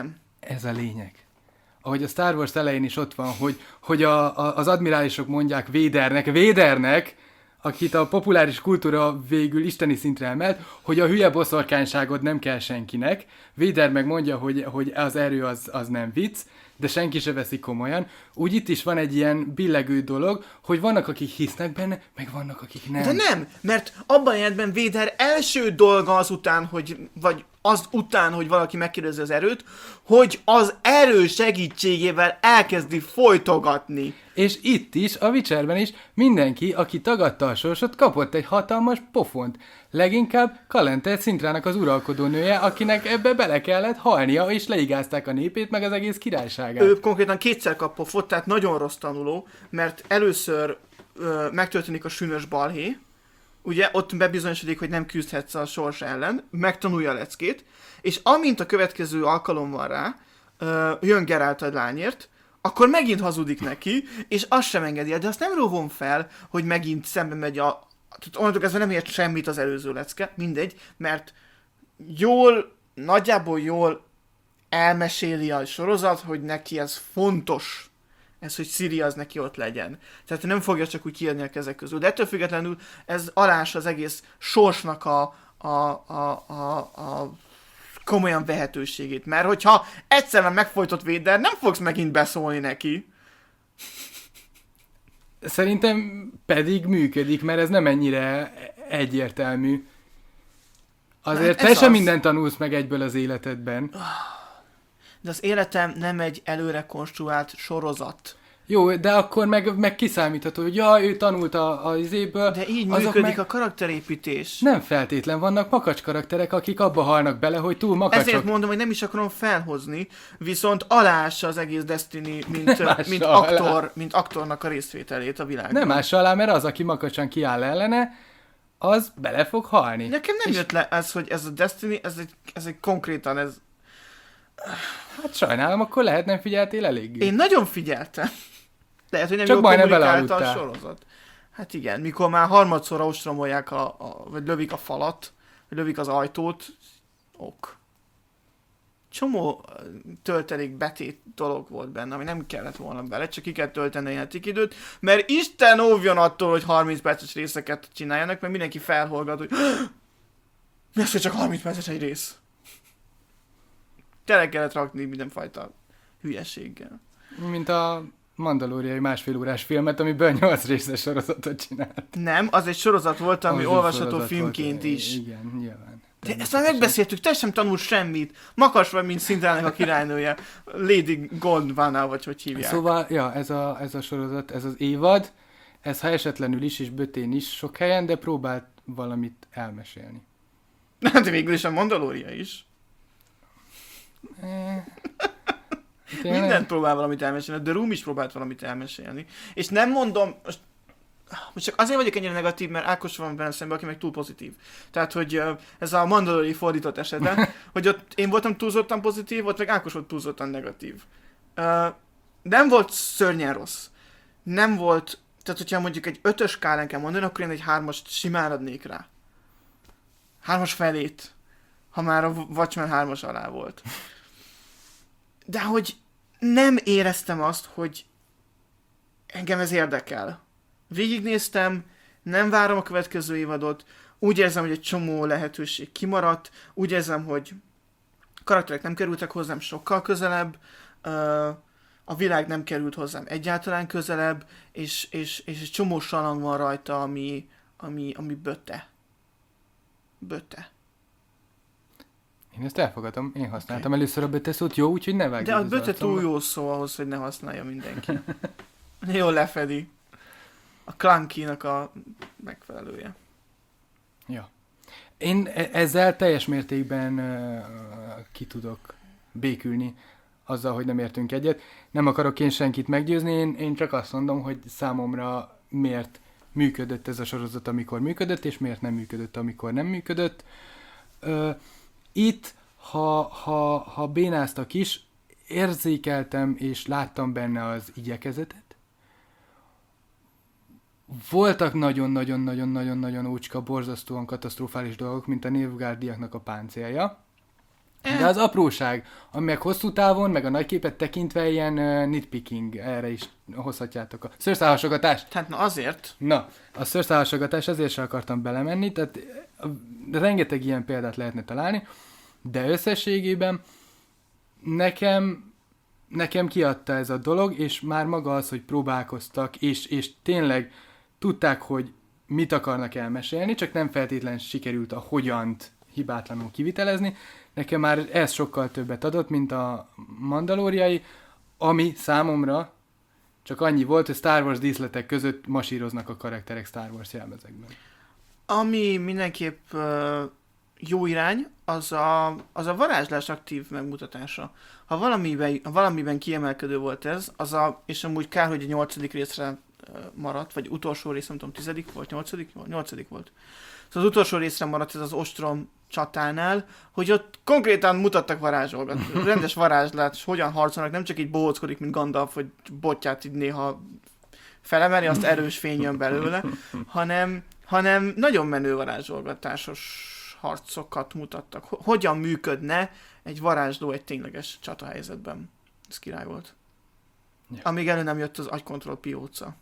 Ez a lényeg. Ahogy a Star Wars elején is ott van, hogy, hogy a, a, az admirálisok mondják Védernek, Védernek, akit a populáris kultúra végül isteni szintre emelt, hogy a hülye boszorkányságod nem kell senkinek. Véder meg mondja, hogy, hogy az erő az, az nem vicc, de senki se veszi komolyan. Úgy itt is van egy ilyen billegő dolog, hogy vannak, akik hisznek benne, meg vannak, akik nem. De nem, mert abban a jelentben Véder első dolga azután, hogy, vagy az után, hogy valaki megkérdezi az erőt, hogy az erő segítségével elkezdi folytogatni. És itt is, a Witcherben is mindenki, aki tagadta a sorsot, kapott egy hatalmas pofont. Leginkább Kalente Szintrának az uralkodónője, akinek ebbe bele kellett halnia, és leigázták a népét, meg az egész királyságát. Ő konkrétan kétszer kap pofot, tehát nagyon rossz tanuló, mert először ö, megtörténik a sűnös balhé, ugye, ott bebizonyosodik, hogy nem küzdhetsz a sors ellen, megtanulja a leckét, és amint a következő alkalom van rá, ö, jön Geralt a lányért, akkor megint hazudik neki, és azt sem engedi el, de azt nem róvom fel, hogy megint szembe megy a... Onnantól kezdve nem ért semmit az előző lecke, mindegy, mert jól, nagyjából jól elmeséli a sorozat, hogy neki ez fontos, ez, hogy Ciri az neki ott legyen. Tehát nem fogja csak úgy kiadni a kezek közül. De ettől függetlenül ez alás az egész sorsnak a, a, a, a, a komolyan vehetőségét. Mert hogyha egyszerűen megfojtott Véder, nem fogsz megint beszólni neki. Szerintem pedig működik, mert ez nem ennyire egyértelmű. Azért te sem mindent tanulsz meg egyből az életedben. De az életem nem egy előre konstruált sorozat. Jó, de akkor meg, meg kiszámítható, hogy ja, ő tanult a, a izéből. De így működik meg... a karakterépítés. Nem feltétlen, vannak makacs karakterek, akik abba halnak bele, hogy túl makacsok. Ezért mondom, hogy nem is akarom felhozni, viszont aláássa az egész Destiny, mint, mint, aktor, mint aktornak a részvételét a világban. Nem ássa alá, mert az, aki makacsan kiáll ellene, az bele fog halni. Nekem nem és... jött le ez, hogy ez a Destiny, ez egy, ez egy konkrétan, ez... Hát sajnálom, akkor lehet nem figyeltél eléggé. Én nagyon figyeltem. Lehet, hogy nem csak jól majdnem kommunikálta a sorozat. Hát igen, mikor már harmadszor ostromolják, a, a, vagy lövik a falat, vagy lövik az ajtót, ok. Csomó töltelék betét dolog volt benne, ami nem kellett volna bele, csak ki kell tölteni a játékidőt, mert Isten óvjon attól, hogy harminc perces részeket csináljanak, mert mindenki felhallgat, hogy mi az, hogy csak harminc perces egy rész? Tele kellett rakni mindenfajta hülyeséggel. Mint a mandalóriai másfél órás filmet, amiből nyolc részes sorozatot csinált. Nem, az egy sorozat volt, ami az olvasható filmként volt, is. Igen, nyilván. De ezt már megbeszéltük, te sem tanul semmit. Makas vagy, mint Szintrának a királynője. Lady Gondwana, vagy hogy hívják. Szóval, ja, ez a, ez a sorozat, ez az évad, ez ha esetlenül is, és bötén is sok helyen, de próbált valamit elmesélni. De végül is a Mandalória is. E... Mindent próbál valamit elmesélni, The Room is próbált valamit elmesélni. És nem mondom, most, most csak azért vagyok ennyire negatív, mert Ákos van benne szemben, aki meg túl pozitív. Tehát, hogy ez a Mandalori fordított esetben, hogy ott én voltam túlzottan pozitív, ott meg Ákos volt túlzottan negatív. Uh, nem volt szörnyen rossz. Nem volt, tehát hogyha mondjuk egy ötös skálán kell mondani, akkor én egy hármast simán adnék rá. Hármas felét, ha már a Watchmen hármas alá volt. De hogy nem éreztem azt, hogy engem ez érdekel. Végignéztem, nem várom a következő évadot, úgy érzem, hogy egy csomó lehetőség kimaradt, úgy érzem, hogy karakterek nem kerültek hozzám sokkal közelebb, a világ nem került hozzám egyáltalán közelebb, és, és, és egy csomó salang van rajta, ami, ami, ami bötte. Bötte. Én ezt elfogadom, én használtam okay. először a böte szót, jó, úgyhogy ne vágj. De a böte túl jó szó ahhoz, hogy ne használja mindenki. Jól lefedi. A clunky-nak a megfelelője. Ja. Én ezzel teljes mértékben uh, ki tudok békülni azzal, hogy nem értünk egyet. Nem akarok én senkit meggyőzni, én, én csak azt mondom, hogy számomra miért működött ez a sorozat, amikor működött, és miért nem működött, amikor nem működött. Uh, Itt, ha, ha, ha bénáztak is, érzékeltem és láttam benne az igyekezetet. Voltak nagyon-nagyon-nagyon-nagyon-nagyon ócska, borzasztóan katasztrofális dolgok, mint a Nilfgaardiaknak a páncélja. De az apróság, ami meg hosszú távon, meg a nagyképet tekintve ilyen uh, nitpicking, erre is hozhatjátok a szőrszálhasogatás. Tehát na azért. Na, a szőrszálhasogatás ezért sem akartam belemenni, tehát uh, rengeteg ilyen példát lehetne találni, de összességében nekem, nekem kiadta ez a dolog, és már maga az, hogy próbálkoztak, és, és tényleg tudták, hogy mit akarnak elmesélni, csak nem feltétlenül sikerült a hogyant hibátlanul kivitelezni. Nekem már ez sokkal többet adott, mint a mandalóriai, ami számomra csak annyi volt, hogy Star Wars díszletek között masíroznak a karakterek Star Wars jelmezekben. Ami mindenképp uh, jó irány, az a, az a varázslás aktív megmutatása. Ha valamiben, ha valamiben kiemelkedő volt ez, az a, és amúgy kár, hogy a nyolcadik részre uh, maradt, vagy utolsó rész, nem tudom, tizedik volt, nyolcadik, nyolcadik volt. Szóval az utolsó részre maradt ez az ostrom csatánál, hogy ott konkrétan mutattak varázsolgat, rendes varázslát, hogyan harcolnak, nem csak így bohóckodik, mint Gandalf, hogy botját így néha felemeli, azt erős fény jön belőle, hanem, hanem nagyon menő varázsolgatásos harcokat mutattak. Hogyan működne egy varázsló egy tényleges csatahelyzetben. Ez király volt. Ja. Amíg elő nem jött az agykontroll pióca.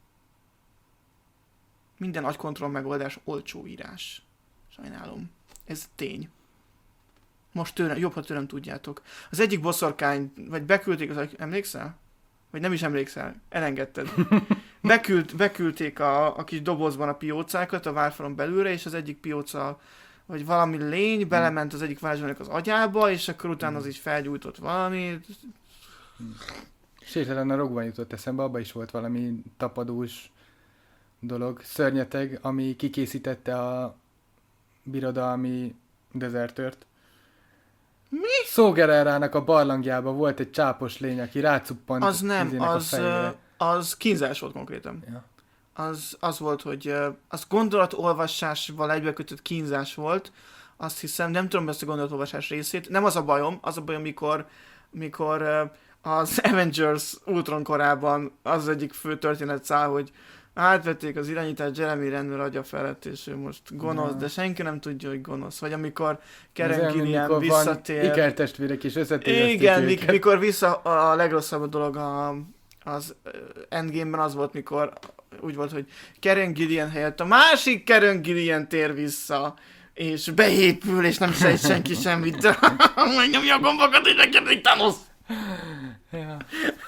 Minden agykontroll megoldás olcsó írás. Sajnálom. Ez tény. Most tőlem, jobb, ha tőlem tudjátok. Az egyik boszorkány, vagy beküldték az agy... Emlékszel? Vagy nem is emlékszel? Elengedted. Beküld, beküldték a, a kis dobozban a piócákat a várfalon belülre, és az egyik pióca, vagy valami lény belement az egyik varázslónak az agyába, és akkor utána az így felgyújtott valamit. És hirtelen a Rogue One jutott eszembe, abban is volt valami tapadós dolog, szörnyeteg, ami kikészítette a birodalmi dezertört. Mi? Saw Gerrerának a barlangjába volt egy csápos lény, aki rácuppant az nem, az, a fejére. Az kínzás volt konkrétan. Ja. Az, az volt, hogy az gondolatolvassásval egybekötött kínzás volt, azt hiszem, nem tudom ezt a gondolatolvasás részét, nem az a bajom, az a bajom, mikor, mikor az Avengers Ultron korában az egyik fő történet száll, hogy átvették az irányítást Jeremy Renner agya felett, és ő most gonosz, ja. De senki nem tudja, hogy gonosz. Vagy amikor Karen Gillian visszatér... ikertestvérek is összetérezték igen, mik, mikor vissza a legrosszabb dolog a, az Endgame-ben az volt, mikor úgy volt, hogy Karen Gillian helyett a másik Karen Gillian tér vissza, és beépül, és nem sejt senki semmit, de megnyomja a gombokat, és megkérdezik Thanos! Ja.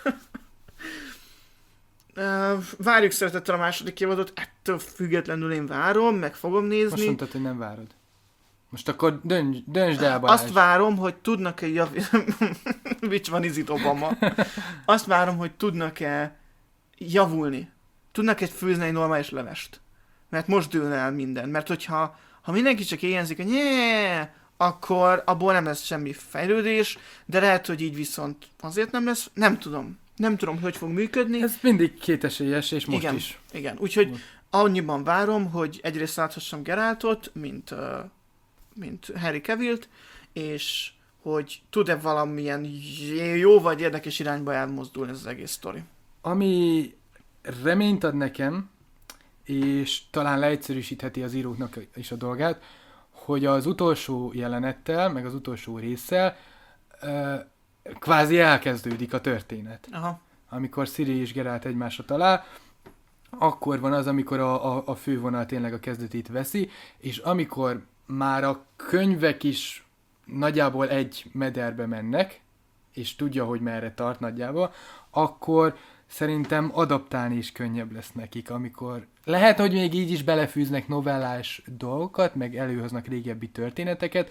Uh, várjuk szeretettel a második évadot, ettől függetlenül én várom, meg fogom nézni. Most mondtad, hogy nem várod. Most akkor dönts, döntsd el, Balázs. Azt várom, hogy tudnak-e javulni... Which van is it, Obama? Azt várom, hogy tudnak-e javulni. Tudnak-e főzni egy normális levest. Mert most dőlne el minden. Mert hogyha ha mindenki csak éjjenzik, hogy nyee, akkor abból nem lesz semmi fejlődés, de lehet, hogy így viszont azért nem lesz, nem tudom. Nem tudom, hogy fog működni. Ez mindig kétesélyes, és most igen, is. Igen, úgyhogy annyiban várom, hogy egyrészt láthassam Geraltot, mint, uh, mint Henry Cavillt, és hogy tud-e valamilyen jó vagy érdekes irányba elmozdulni ez az egész sztori. Ami reményt ad nekem, és talán leegyszerűsítheti az íróknak is a dolgát, hogy az utolsó jelenettel, meg az utolsó résszel uh, kvázi elkezdődik a történet. Aha. Amikor Ciri és Geralt egymásra talál, akkor van az, amikor a, a, a fővonal tényleg a kezdetét veszi, és amikor már a könyvek is nagyjából egy mederbe mennek, és tudja, hogy merre tart nagyjából, akkor szerintem adaptálni is könnyebb lesz nekik, amikor lehet, hogy még így is belefűznek novellás dolgokat, meg előhoznak régebbi történeteket,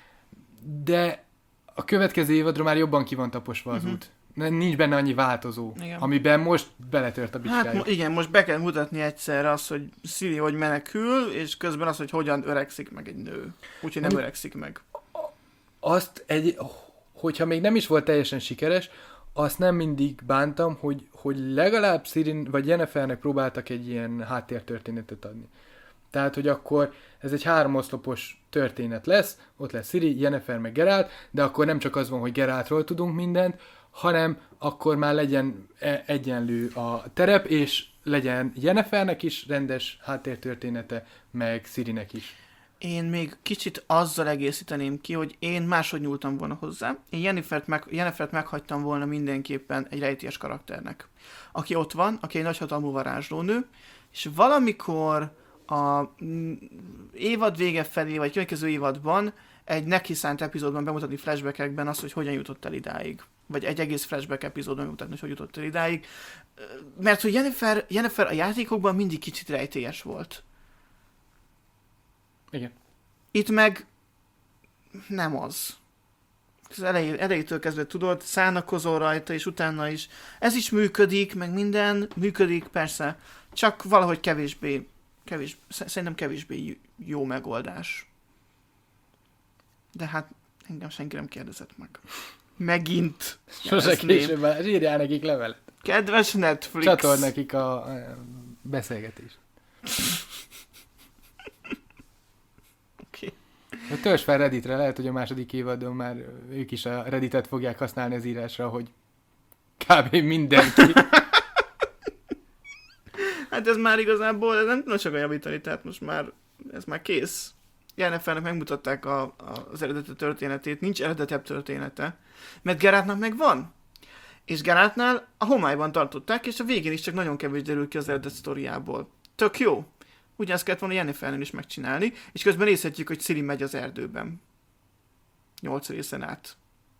de a következő évadra már jobban ki van taposva az uh-huh. út. Nincs benne annyi változó, igen. Amiben most beletört a bicskájuk. Hát igen, most be kell mutatni egyszerre azt, hogy Ciri hogy menekül, és közben az, hogy hogyan öregszik meg egy nő. Úgyhogy nem Ami öregszik meg. Azt, egy, hogyha még nem is volt teljesen sikeres, azt nem mindig bántam, hogy, hogy legalább Cirin vagy Yennefernek próbáltak egy ilyen háttértörténetet adni. Tehát, hogy akkor ez egy háromoszlopos történet lesz, ott lesz Ciri, Yennefer meg Geralt, de akkor nem csak az van, hogy Geraltról tudunk mindent, hanem akkor már legyen egyenlő a terep, és legyen Yennefernek is rendes háttértörténete, meg Cirinek is. én még kicsit azzal egészíteném ki, hogy én máshogy nyúltam volna hozzá. Én Jennifert, meg, Jennifert meghagytam volna mindenképpen egy rejtélyes karakternek. Aki ott van, aki egy nagyhatalmú varázslónő, és valamikor a mm, évad vége felé, vagy következő évadban egy neki szánt epizódban bemutatni flashbackekben azt, hogy hogyan jutott el idáig. Vagy egy egész flashback epizódban bemutatni, hogy hogy jutott el idáig. Mert hogy Yennefer, Yennefer a játékokban mindig kicsit rejtélyes volt. Igen. Itt meg nem az. Az elejé, elejétől kezdve tudod, szánakozol rajta, és utána is. Ez is működik, meg minden működik, persze. Csak valahogy kevésbé, kevés, szerintem kevésbé jó megoldás. De hát engem senki nem kérdezett meg. Megint. Sose később, írjál nekik levelet. Kedves Netflix. Csatold nekik a, a beszélgetést. Oké. Okay. Törzs fel Redditre, lehet, hogy a második évadon már ők is a Redditet fogják használni az írásra, hogy kb. Mindenki. Hát ez már igazából, ez nem tudom sokan javítani, tehát most már, ez már kész. Yennefernek megmutatták a, a, az eredeti történetét, nincs eredetebb története, mert Geraltnak meg van. És Geraltnál a homályban tartották, és a végén is csak nagyon kevés derül ki az eredet sztoriából. Tök jó. Ugyanezt kellett volna Yennefernél is megcsinálni, és közben nézhetjük, hogy Ciri megy az erdőben. Nyolc részen át.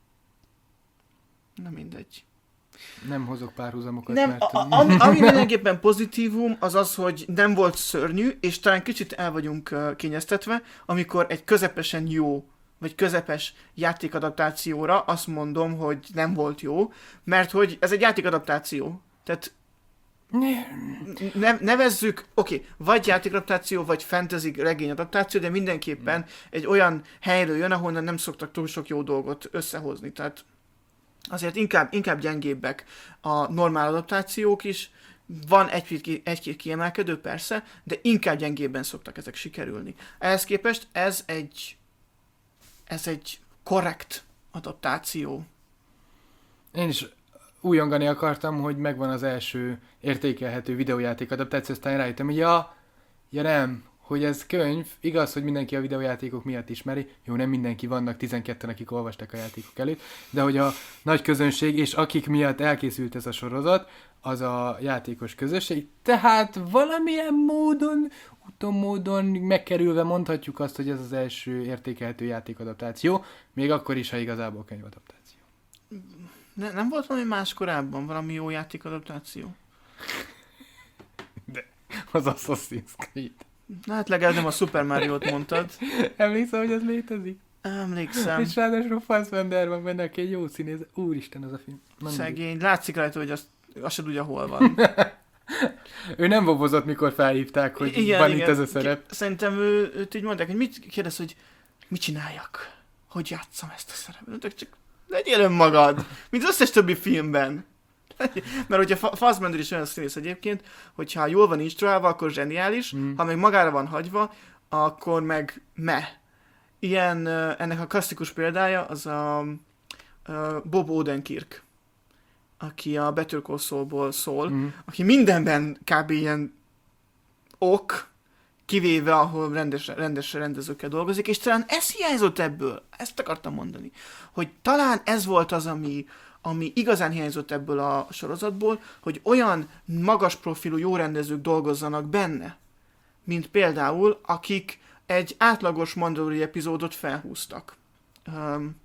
Na mindegy. Nem hozok párhuzamokat, Nem, mert... a, a, ami, ami mindenképpen pozitívum, az az, hogy nem volt szörnyű, és talán kicsit el vagyunk uh, kényeztetve, amikor egy közepesen jó, vagy közepes játékadaptációra azt mondom, hogy nem volt jó, mert hogy ez egy játékadaptáció. Tehát ne, nevezzük, oké, okay, vagy játékadaptáció, vagy fantasy regényadaptáció, de mindenképpen egy olyan helyről jön, ahonnan nem szoktak túl sok jó dolgot összehozni. Tehát azért inkább, inkább gyengébbek a normál adaptációk is, van egy-két, egy-két kiemelkedő persze, de inkább gyengébben szoktak ezek sikerülni. Ehhez képest ez egy ez egy korrekt adaptáció. Én is újongani akartam, hogy megvan az első értékelhető videójáték adaptáció, aztán rájöttem, hogy ja, ja nem, hogy ez könyv, igaz, hogy mindenki a videójátékok miatt ismeri, jó, nem mindenki, vannak tizenketten, akik olvastak a játékok előtt, de hogy a nagy közönség, és akik miatt elkészült ez a sorozat, az a játékos közösség, tehát valamilyen módon, utómódon megkerülve mondhatjuk azt, hogy ez az első értékelhető játékadaptáció, még akkor is, ha igazából könyvadaptáció. Ne, nem volt valami más korábban, valami jó játékadaptáció? De az Assassin's Creed. Na hát legalább nem a Super Mario-t mondtad. Emlékszel, hogy ez létezik? Emlékszem. És ráadásul Fassbender van benne, aki egy jó színész. Úristen, az a film. Nem Szegény. Mindig. Látszik rajta, hogy azt, azt se tudja, hol van. Ő nem bobozott, mikor felhívták, hogy igen, van igen. Itt ez a szerep. Szerintem ő, őt így mondták, hogy mit kérdez, hogy mit csináljak? Hogy játsszam ezt a szerepet? Csak legyél önmagad, mint az összes többi filmben. Mert hogyha Fassbender is olyan színész egyébként, hogyha jól van instruálva, akkor zseniális, mm. ha meg magára van hagyva, akkor meg meh. Ilyen, ennek a klasszikus példája az a, a Bob Odenkirk, aki a Better Call Saulból szól, mm. aki mindenben kb. Ilyen ok, kivéve, ahol rendes, rendes rendezőkkel dolgozik, és talán ez hiányzott ebből, ezt akartam mondani, hogy talán ez volt az, ami, ami igazán hiányzott ebből a sorozatból, hogy olyan magas profilú jó rendezők dolgozzanak benne, mint például, akik egy átlagos Mandalorian epizódot felhúztak. Um,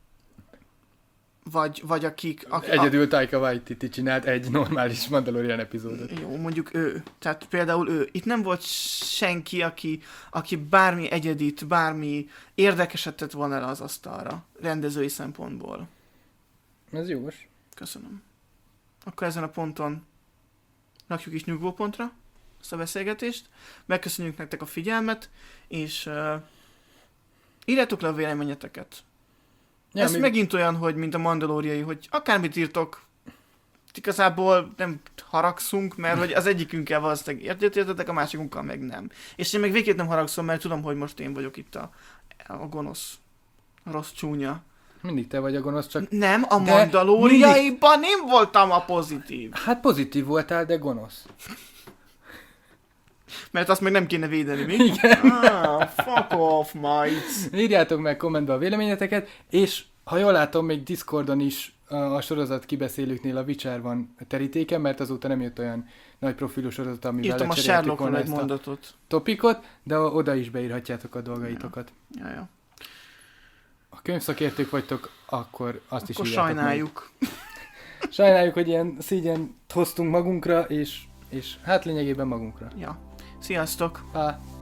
vagy, vagy akik... akik Egyedül Taika Waititi csinált egy normális Mandalorian epizódot. Jó, mondjuk ő. Tehát például ő. Itt nem volt senki, aki, aki bármi egyedit, bármi érdekeset tett volna el az asztalra, rendezői szempontból. Ez jogos. Köszönöm. Akkor ezen a ponton rakjuk is nyugvópontra ezt a beszélgetést. Megköszönjük nektek a figyelmet, és uh, írjátok le a véleményeteket. Ja, Ez mi... megint olyan, hogy mint a mandalóriai, hogy akármit írtok, igazából nem haragszunk, mert hogy az egyikünkkel valószínűleg értetek, a másikunkkal meg nem. És én meg végképp nem haragszom, mert tudom, hogy most én vagyok itt a, a gonosz, a rossz csúnya. Mindig te vagy a gonosz, csak... Nem, a mandalóriaiban mindig... nem voltam a pozitív. Hát pozitív voltál, de gonosz. Mert azt meg nem kéne védeni, mi? Igen. Ah, fuck off, mates. Írjátok meg kommentbe a véleményeteket, és ha jól látom, még Discordon is a, a sorozat kibeszélőknél a Witcher van terítéken, mert azóta nem jött olyan nagy profilú sorozat, amivel Írtam a lecserélték Sherlockról volna egy ezt a mondatot. topikot, de oda is beírhatjátok a dolgaitokat. Ja, ja. Ha könyvszakértők vagytok, akkor azt is Akkor írjátok sajnáljuk. meg. Sajnáljuk, hogy ilyen szígyent hoztunk magunkra, és, és hát lényegében magunkra. Ja. Sziasztok! Pá!